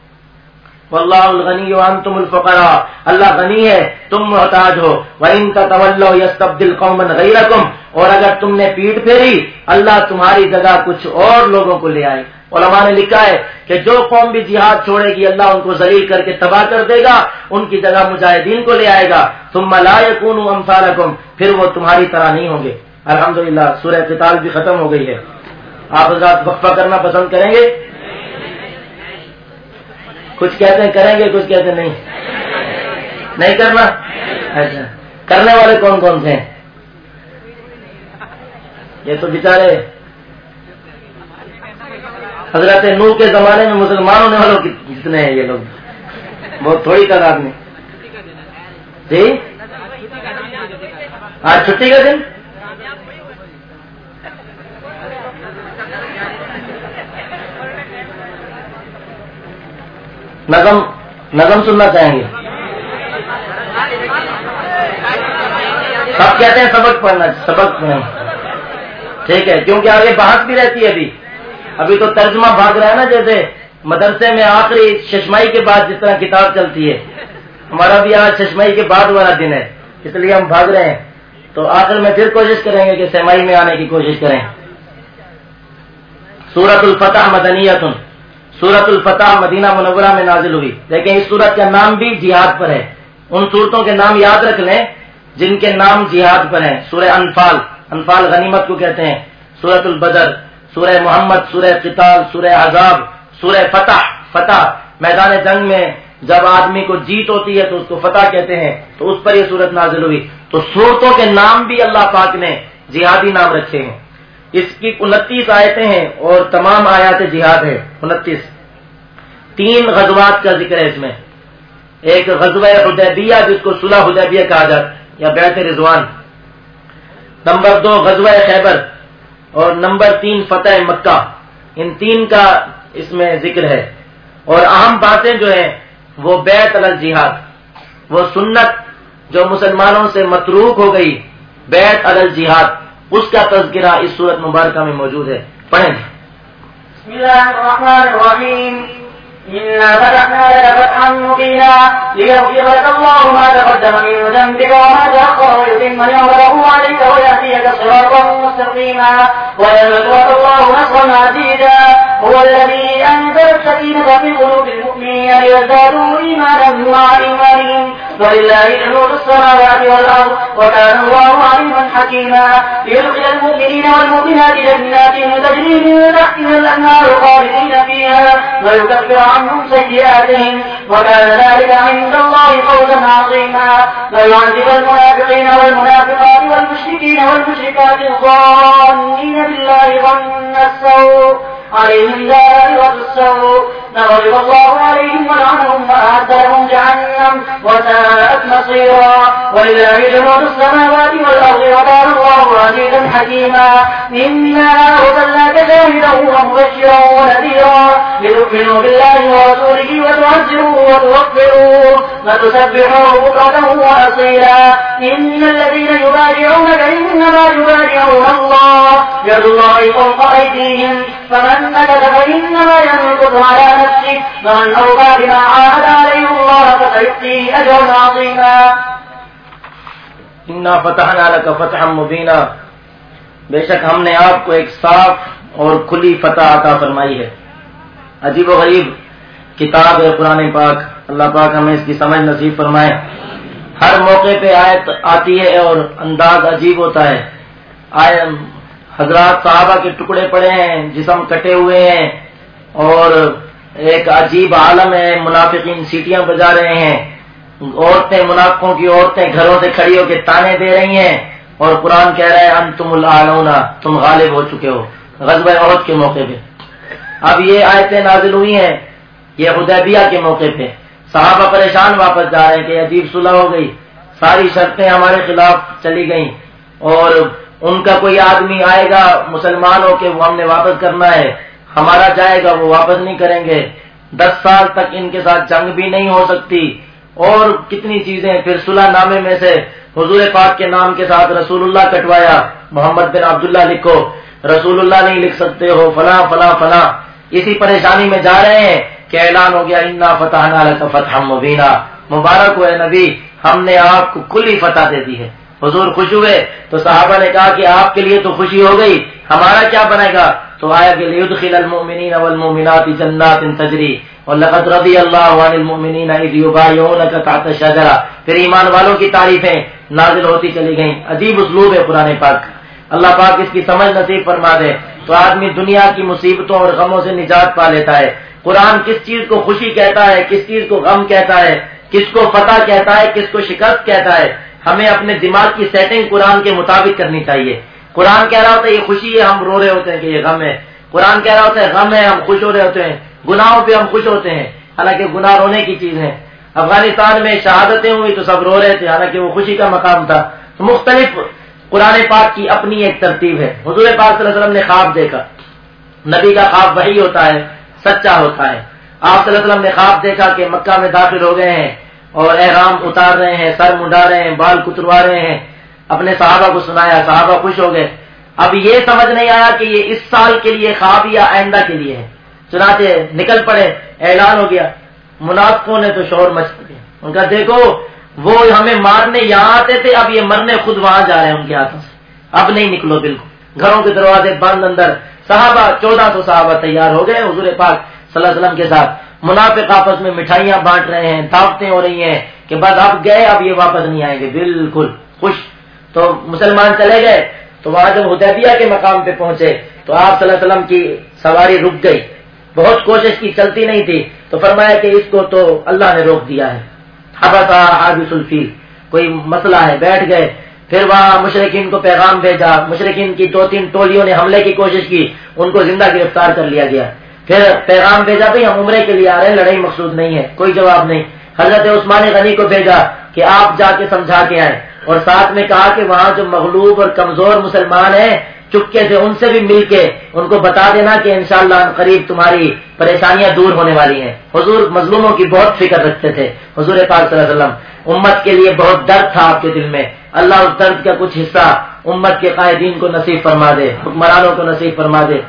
واللہ الغنی وانتم الفقراء، اللہ غنی ہے تم محتاج ہو. وان تتولوا یستبدل قوما غیرکم، اور اگر تم نے پیٹ پھیری اللہ تمہاری جگہ کچھ اور لوگوں کو لے آئے. علماء نے لکھا ہے کہ جو قوم بھی جہاد چھوڑے گی اللہ ان کو ذلیل کر کے تباہ کر دے گا، ان کی جگہ مجاہدین کو لے آئے گا. ثم لا یکونوا امثالکم، پھر وہ تمہاری طرح نہیں ہوں گے. الحمدللہ سورہ قتال بھی ختم ہو گئی ہے. آپ حضرات وقفہ کرنا پسند کریں گے؟ کچھ کہتے ہیں کریں گے، کچھ کہتے ہیں نہیں نہیں کرنا. اچھا، کرنے والے کون کون سے ہیں؟ یہ تو بیچارے حضرت نوح کے زمانے میں مسلمان ہونے والوں جتنے ہیں یہ لوگ بہت تھوڑی تعداد میں. جی آج چھٹی کا دن، نظم نظم سننا چاہیں گے؟ سب کہتے ہیں سبق پڑھنا، سبق نہیں ٹھیک ہے، کیونکہ آگے بحث بھی رہتی ہے. ابھی ابھی تو ترجمہ بھاگ رہا ہے نا، جیسے مدرسے میں آخری ششمائی کے بعد جس طرح کتاب چلتی ہے، ہمارا بھی آج ششمائی کے بعد والا دن ہے، اس لیے ہم بھاگ رہے ہیں. تو آخر میں پھر کوشش کریں گے کہ سہمائی میں آنے کی کوشش کریں. سورۃ الفتح مدنیۃ، سورۃ الفتح مدینہ منورہ میں نازل ہوئی، لیکن اس سورت کا نام بھی جہاد پر ہے. ان سورتوں کے نام یاد رکھ لیں جن کے نام جہاد پر ہیں. سورہ انفال، انفال غنیمت کو کہتے ہیں. سورۃ البدر، سورہ محمد، سورہ قتال، سورہ عذاب، سورہ فتح. فتح میدان جنگ میں جب آدمی کو جیت ہوتی ہے تو اس کو فتح کہتے ہیں، تو اس پر یہ سورت نازل ہوئی. تو سورتوں کے نام بھی اللہ پاک نے جہادی نام رکھے ہیں. اس کی انتیس آیتیں ہیں اور تمام آیات جہاد ہے انتیس. تین غزوات کا ذکر ہے اس میں. ایک غزوہ حدیبیہ جس کو صلح حدیبیہ کہا جاتا یا بیعت رضوان، نمبر دو غزوہ خیبر، اور نمبر تین فتح مکہ. ان تین کا اس میں ذکر ہے. اور اہم باتیں جو ہیں وہ بیعت علی الجہاد، وہ سنت جو مسلمانوں سے متروک ہو گئی، بیعت علی الجہاد، اس کا تذکرہ اس سورت مبارکہ میں موجود ہے. پڑھیں. بسم اللہ الرحمن الرحیم. إنا فتحنا لك فتحا مبينا ليغفر لك الله ما تقدم من ذنبك وما تأخر ويتم نعمته عليك ويهديك صراطا مستقيما وينصرك الله نصرا عزيزا هو الذي أنزل السكينة في قلوب المؤمنين ليزدادوا إيمانا مع إيمانهم ولله جنود السماوات والأرض وكان الله عليما حكيما ليدخل المؤمنين والمؤمنات جنات تجري من تحتها الأنهار خالدين فيها ويكفر عنهم سيئاتهم وكان ذلك عند الله فوزا عظيما ويعذب المنافقين والمنافقات والمشركين والمشركات الظانين بالله ظن السوء عليهم دائرة السوء غضب الله عليهم ولعنهم وأعد لهم جهنم وساءت مصيرا ولله جنود السماوات والأرض وكان الله عزيزا حكيما إنا أرسلناك شاهدا ومبشرا ونذيرا لتؤمنوا بالله ورسوله وتعزروه وتوقروه وتسبحوه بكرة وأصيلا إن الذين يبايعونك إنما يبايعون الله يد الله فوق أيديهم فمن نكث فإنما ينكث على نفسه ومن أوفى بما عاهد عليه الله فسيؤتيه أجرا عظيما. إنا فتحنا لك فتحا مبينا، بے شک ہم نے آپ کو ایک صاف اور کھلی فتح عطا فرمائی ہے. عجیب و غریب کتاب ہے قرآن پاک. اللہ پاک ہمیں اس کی سمجھ نصیب فرمائے. ہر موقع پہ آیت آتی ہے اور انداز عجیب ہوتا ہے. آئے حضرات صحابہ کے ٹکڑے پڑے ہیں، جسم کٹے ہوئے ہیں، اور ایک عجیب عالم ہے. منافقین سیٹیاں بجا رہے ہیں، عورتیں منافقوں کی عورتیں گھروں سے کھڑی ہو کے تانے دے رہی ہیں، اور قرآن کہہ رہا ہے انتم الاعلون، تم غالب ہو چکے ہو غزوہ احد کے موقع پہ. اب یہ آیتیں نازل ہوئی ہیں یہ حدیبیہ کے موقع پہ. صحابہ پریشان واپس جا رہے ہیں کہ عجیب صلح ہو گئی، ساری شرطیں ہمارے خلاف چلی گئیں، اور ان کا کوئی آدمی آئے گا مسلمان ہو کے وہ ہم نے واپس کرنا ہے، ہمارا جائے گا وہ واپس نہیں کریں گے. دس سال تک ان کے ساتھ جنگ بھی نہیں ہو سکتی، اور کتنی چیزیں. پھر صلح نامے میں سے حضور پاک کے نام کے ساتھ رسول اللہ کٹوایا، محمد بن عبداللہ لکھو، رسول اللہ نہیں لکھ سکتے ہو، فلاں فلاں فلاں. اسی پریشانی میں جا رہے ہیں کہ اعلان ہو گیا انا فتحنا لک فتحا مبینا، مبارک ہو اے نبی، ہم نے آپ کو کھلی فتح دے دی ہے. حضور خوش ہوئے تو صحابہ نے کہا کہ آپ کے لیے تو خوشی ہو گئی، ہمارا کیا بنے گا؟ تو آیا کہ لیدخل المؤمنین والمؤمنات جنات تجری ولقد رضی اللہ عن المؤمنین اذ یبایعونک تحت الشجرہ. پھر ایمان والوں کی تعریفیں نازل ہوتی چلی گئیں. عجیب اسلوب ہے قرآن پاک. اللہ پاک اس کی سمجھ نصیب فرما دے. تو آدمی دنیا کی مصیبتوں اور غموں سے نجات پا لیتا ہے۔ قرآن کس چیز کو خوشی کہتا ہے، کس چیز کو غم کہتا ہے، کس کو فتح کہتا ہے، کس کو شکست کہتا ہے، ہمیں اپنے دماغ کی سیٹنگ قرآن کے مطابق کرنی چاہیے۔ قرآن کہہ رہا ہوتا ہے یہ خوشی ہے، ہم رو رہے ہوتے ہیں کہ یہ غم ہے۔ قرآن کہہ رہا ہوتا ہے غم ہے، ہم خوش ہو رہے ہوتے ہیں۔ گناہوں پہ ہم خوش ہوتے ہیں، حالانکہ گناہ رونے کی چیز ہے۔ افغانستان میں شہادتیں ہوئی تو سب رو رہے تھے، حالانکہ وہ خوشی کا مقام تھا۔ تو مختلف قرآن پاک کی اپنی ایک ترتیب ہے۔ حضور پاک صلی اللہ علیہ وسلم نے خواب دیکھا، نبی کا خواب وحی ہوتا ہے، سچا ہوتا ہے۔ آپ صلی اللہ علیہ وسلم نے خواب دیکھا کہ مکہ میں داخل ہو گئے ہیں اور احرام اتار رہے ہیں، سر منڈا رہے ہیں، بال کتروا رہے ہیں، اپنے صحابہ کو سنایا، صحابہ خوش ہو گئے۔ اب یہ سمجھ نہیں آیا کہ یہ اس سال کے لیے خواب یا آئندہ کے لیے ہے، چنانچہ نکل پڑے، اعلان ہو گیا۔ منافقوں نے تو شور مچ دیا، ان کا دیکھو وہ ہمیں مارنے یہاں آتے تھے، اب یہ مرنے خود وہاں جا رہے ہیں ان کے ہاتھوں سے، اب نہیں نکلو بالکل۔ گھروں کے دروازے بند، اندر صحابہ چودہ سو صحابہ تیار ہو گئے حضور پاک صلی اللہ علیہ وسلم کے ساتھ۔ منافق آپس میں مٹھائیاں بانٹ رہے ہیں، دعوتیں ہو رہی ہیں کہ بس اب گئے، اب یہ واپس نہیں آئیں گے، بالکل خوش۔ تو مسلمان چلے گئے، تو وہاں جب حدیبیہ کے مقام پہ پہنچے تو آپ صلی اللہ علیہ وسلم کی سواری رک گئی، بہت کوشش کی، چلتی نہیں تھی، تو فرمایا کہ اس کو تو اللہ نے روک دیا ہے، حبس حابس الفیل، کوئی مسئلہ ہے، بیٹھ گئے۔ پھر وہاں مشرکین کو پیغام بھیجا، مشرکین کی دو تین ٹولیوں نے حملے کی کوشش کی، ان کو زندہ گرفتار کر لیا گیا۔ پھر پیغام بھیجا بھائی ہم عمرے کے لیے آ رہے ہیں، لڑائی مقصود نہیں ہے، کوئی جواب نہیں۔ حضرت عثمان غنی کو بھیجا کہ آپ جا کے سمجھا کے آئیں، اور ساتھ میں کہا کہ وہاں جو مغلوب اور کمزور مسلمان ہیں چپکے سے ان سے بھی مل کے ان کو بتا دینا کہ انشاءاللہ قریب تمہاری پریشانیاں دور ہونے والی ہیں۔ حضور مظلوموں کی بہت فکر رکھتے تھے، حضور پاک صلی اللہ علیہ وسلم امت کے لیے بہت درد تھا آپ کے دل میں۔ اللہ اس درد کا کچھ حصہ امت کے قائدین کو نصیب فرما دے، حکمرانوں کو نصیب فرما دے۔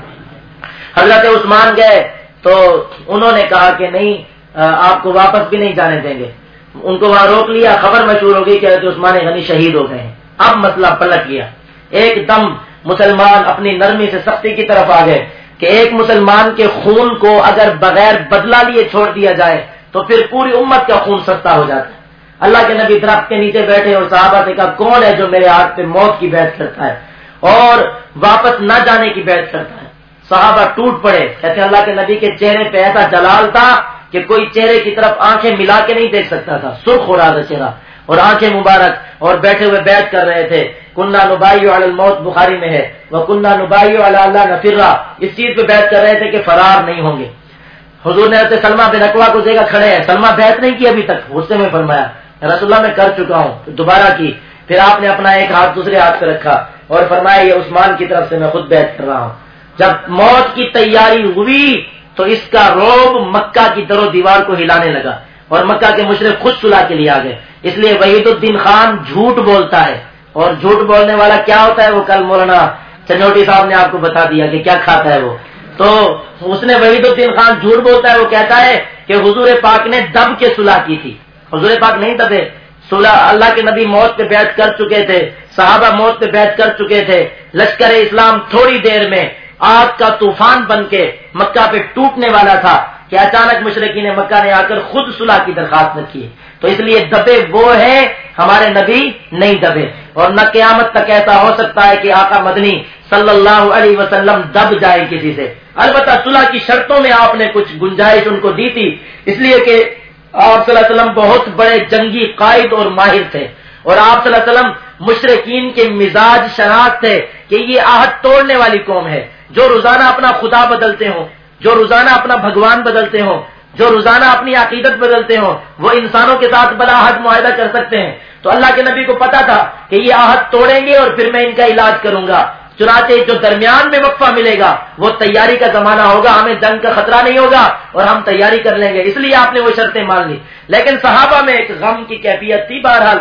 حضرت عثمان گئے تو انہوں نے کہا کہ نہیں، آپ کو واپس بھی نہیں جانے دیں گے، ان کو وہاں روک لیا۔ خبر مشہور ہو گئی کہ حضرت عثمان غنی شہید ہو گئے ہیں۔ اب مسئلہ پلٹ گیا، ایک دم مسلمان اپنی نرمی سے سختی کی طرف آ گئے کہ ایک مسلمان کے خون کو اگر بغیر بدلہ لیے چھوڑ دیا جائے تو پھر پوری امت کا خون سستا ہو جاتا ہے۔ اللہ کے نبی درخت کے نیچے بیٹھے اور صحابہ سے کہا کون ہے جو میرے ہاتھ پہ موت کی بیعت کرتا ہے اور واپس نہ جانے کی بیعت کرتا ہے؟ صحابہ ٹوٹ پڑے، کہتے ہیں اللہ کے نبی کے چہرے پہ ایسا جلال تھا کہ کوئی چہرے کی طرف آنکھیں ملا کے نہیں دیکھ سکتا تھا، سرخ ہو رہا تھا چہرہ اور آنکھیں مبارک، اور بیٹھے ہوئے بیعت کر رہے تھے۔ کننا نبایع علی الموت بخاری میں ہے، وکننا نبایع علی اللہ نفرا، اس چیز پہ بیعت کر رہے تھے کہ فرار نہیں ہوں گے۔ حضور نے حضرت سلمہ بن اکوع کو دیکھا کھڑے ہیں، سلمہ بیعت نہیں کی ابھی تک، غصے میں فرمایا رسول اللہ میں کر چکا ہوں، دوبارہ کی۔ پھر آپ نے اپنا ایک ہاتھ دوسرے ہاتھ پہ رکھا اور فرمایا یہ عثمان کی طرف سے میں خود بیعت کر رہا ہوں۔ جب موت کی تیاری ہوئی تو اس کا روب مکہ کی در و دیوار کو ہلانے لگا اور مکہ کے مشرک خود صلح کے لیے آ گئے۔ اس لیے وحید الدین خان جھوٹ بولتا ہے، اور جھوٹ بولنے والا کیا ہوتا ہے وہ کل مولانا چنوٹی صاحب نے آپ کو بتا دیا کہ کیا کھاتا ہے وہ۔ تو اس نے وحید الدین خان جھوٹ بولتا ہے، وہ کہتا ہے کہ حضور پاک نے دب کے صلح کی تھی، حضور پاک نہیں دبے، صلح اللہ کے نبی موت پہ بیعت کر چکے تھے، صحابہ موت پہ بیعت کر چکے تھے، لشکر اسلام تھوڑی دیر میں آگ کا طوفان بن کے مکہ پہ ٹوٹنے والا تھا کہ اچانک مشرکین مکہ نے آ کر خود صلح کی درخواست رکھی۔ تو اس لیے دبے وہ ہیں، ہمارے نبی نہیں دبے، اور نہ قیامت تک ایسا ہو سکتا ہے کہ آقا مدنی صلی اللہ علیہ وسلم دب جائے کسی سے۔ البتہ صلح کی شرطوں میں آپ نے کچھ گنجائش ان کو دی تھی، اس لیے کہ آپ صلی اللہ علیہ وسلم بہت بڑے جنگی قائد اور ماہر تھے، اور آپ صلی اللہ علیہ وسلم مشرکین کے مزاج شناخت تھے کہ یہ عہد توڑنے والی قوم ہے، جو روزانہ اپنا خدا بدلتے ہوں، جو روزانہ اپنا بھگوان بدلتے ہوں، جو روزانہ اپنی عقیدت بدلتے ہوں، وہ انسانوں کے ساتھ بلا حد معاہدہ کر سکتے ہیں۔ تو اللہ کے نبی کو پتا تھا کہ یہ عہد توڑیں گے اور پھر میں ان کا علاج کروں گا، چنانچہ جو درمیان میں وقفہ ملے گا وہ تیاری کا زمانہ ہوگا، ہمیں جنگ کا خطرہ نہیں ہوگا اور ہم تیاری کر لیں گے، اس لیے آپ نے وہ شرطیں مان لی۔ لیکن صحابہ میں ایک غم کی کیفیت تھی، بہرحال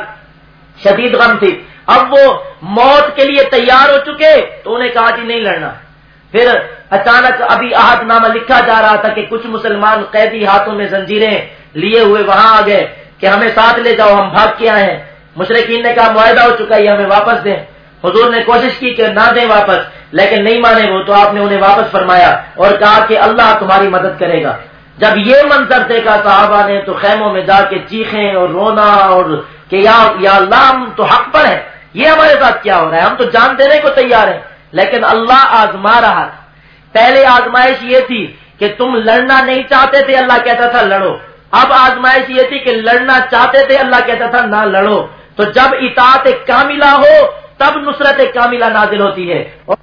شدید غم تھی۔ اب وہ موت کے لیے تیار ہو چکے تو انہیں کہا کہ نہیں لڑنا۔ پھر اچانک ابھی عہد نامہ لکھا جا رہا تھا کہ کچھ مسلمان قیدی ہاتھوں میں زنجیریں لیے ہوئے وہاں آ گئے کہ ہمیں ساتھ لے جاؤ، ہم بھاگ کے آئے ہیں۔ مشرکین نے کہا معاہدہ ہو چکا ہے، ہمیں واپس دیں۔ حضور نے کوشش کی کہ نہ دیں واپس، لیکن نہیں مانے وہ، تو آپ نے انہیں واپس فرمایا اور کہا کہ اللہ تمہاری مدد کرے گا۔ جب یہ منظر دیکھا صحابہ نے تو خیموں میں جا کے چیخیں اور رونا اور کہ یا یا اللہ ہم تو حق پر ہیں، یہ ہمارے ساتھ کیا ہو رہا ہے، ہم تو جان دینے کو تیار ہیں، لیکن اللہ آزما رہا تھا۔ پہلے آزمائش یہ تھی کہ تم لڑنا نہیں چاہتے تھے، اللہ کہتا تھا لڑو. اب آزمائش یہ تھی کہ لڑنا چاہتے تھے، اللہ کہتا تھا نہ لڑو. تو جب اطاعت کاملہ ہو تب نصرت کاملہ نازل ہوتی ہے.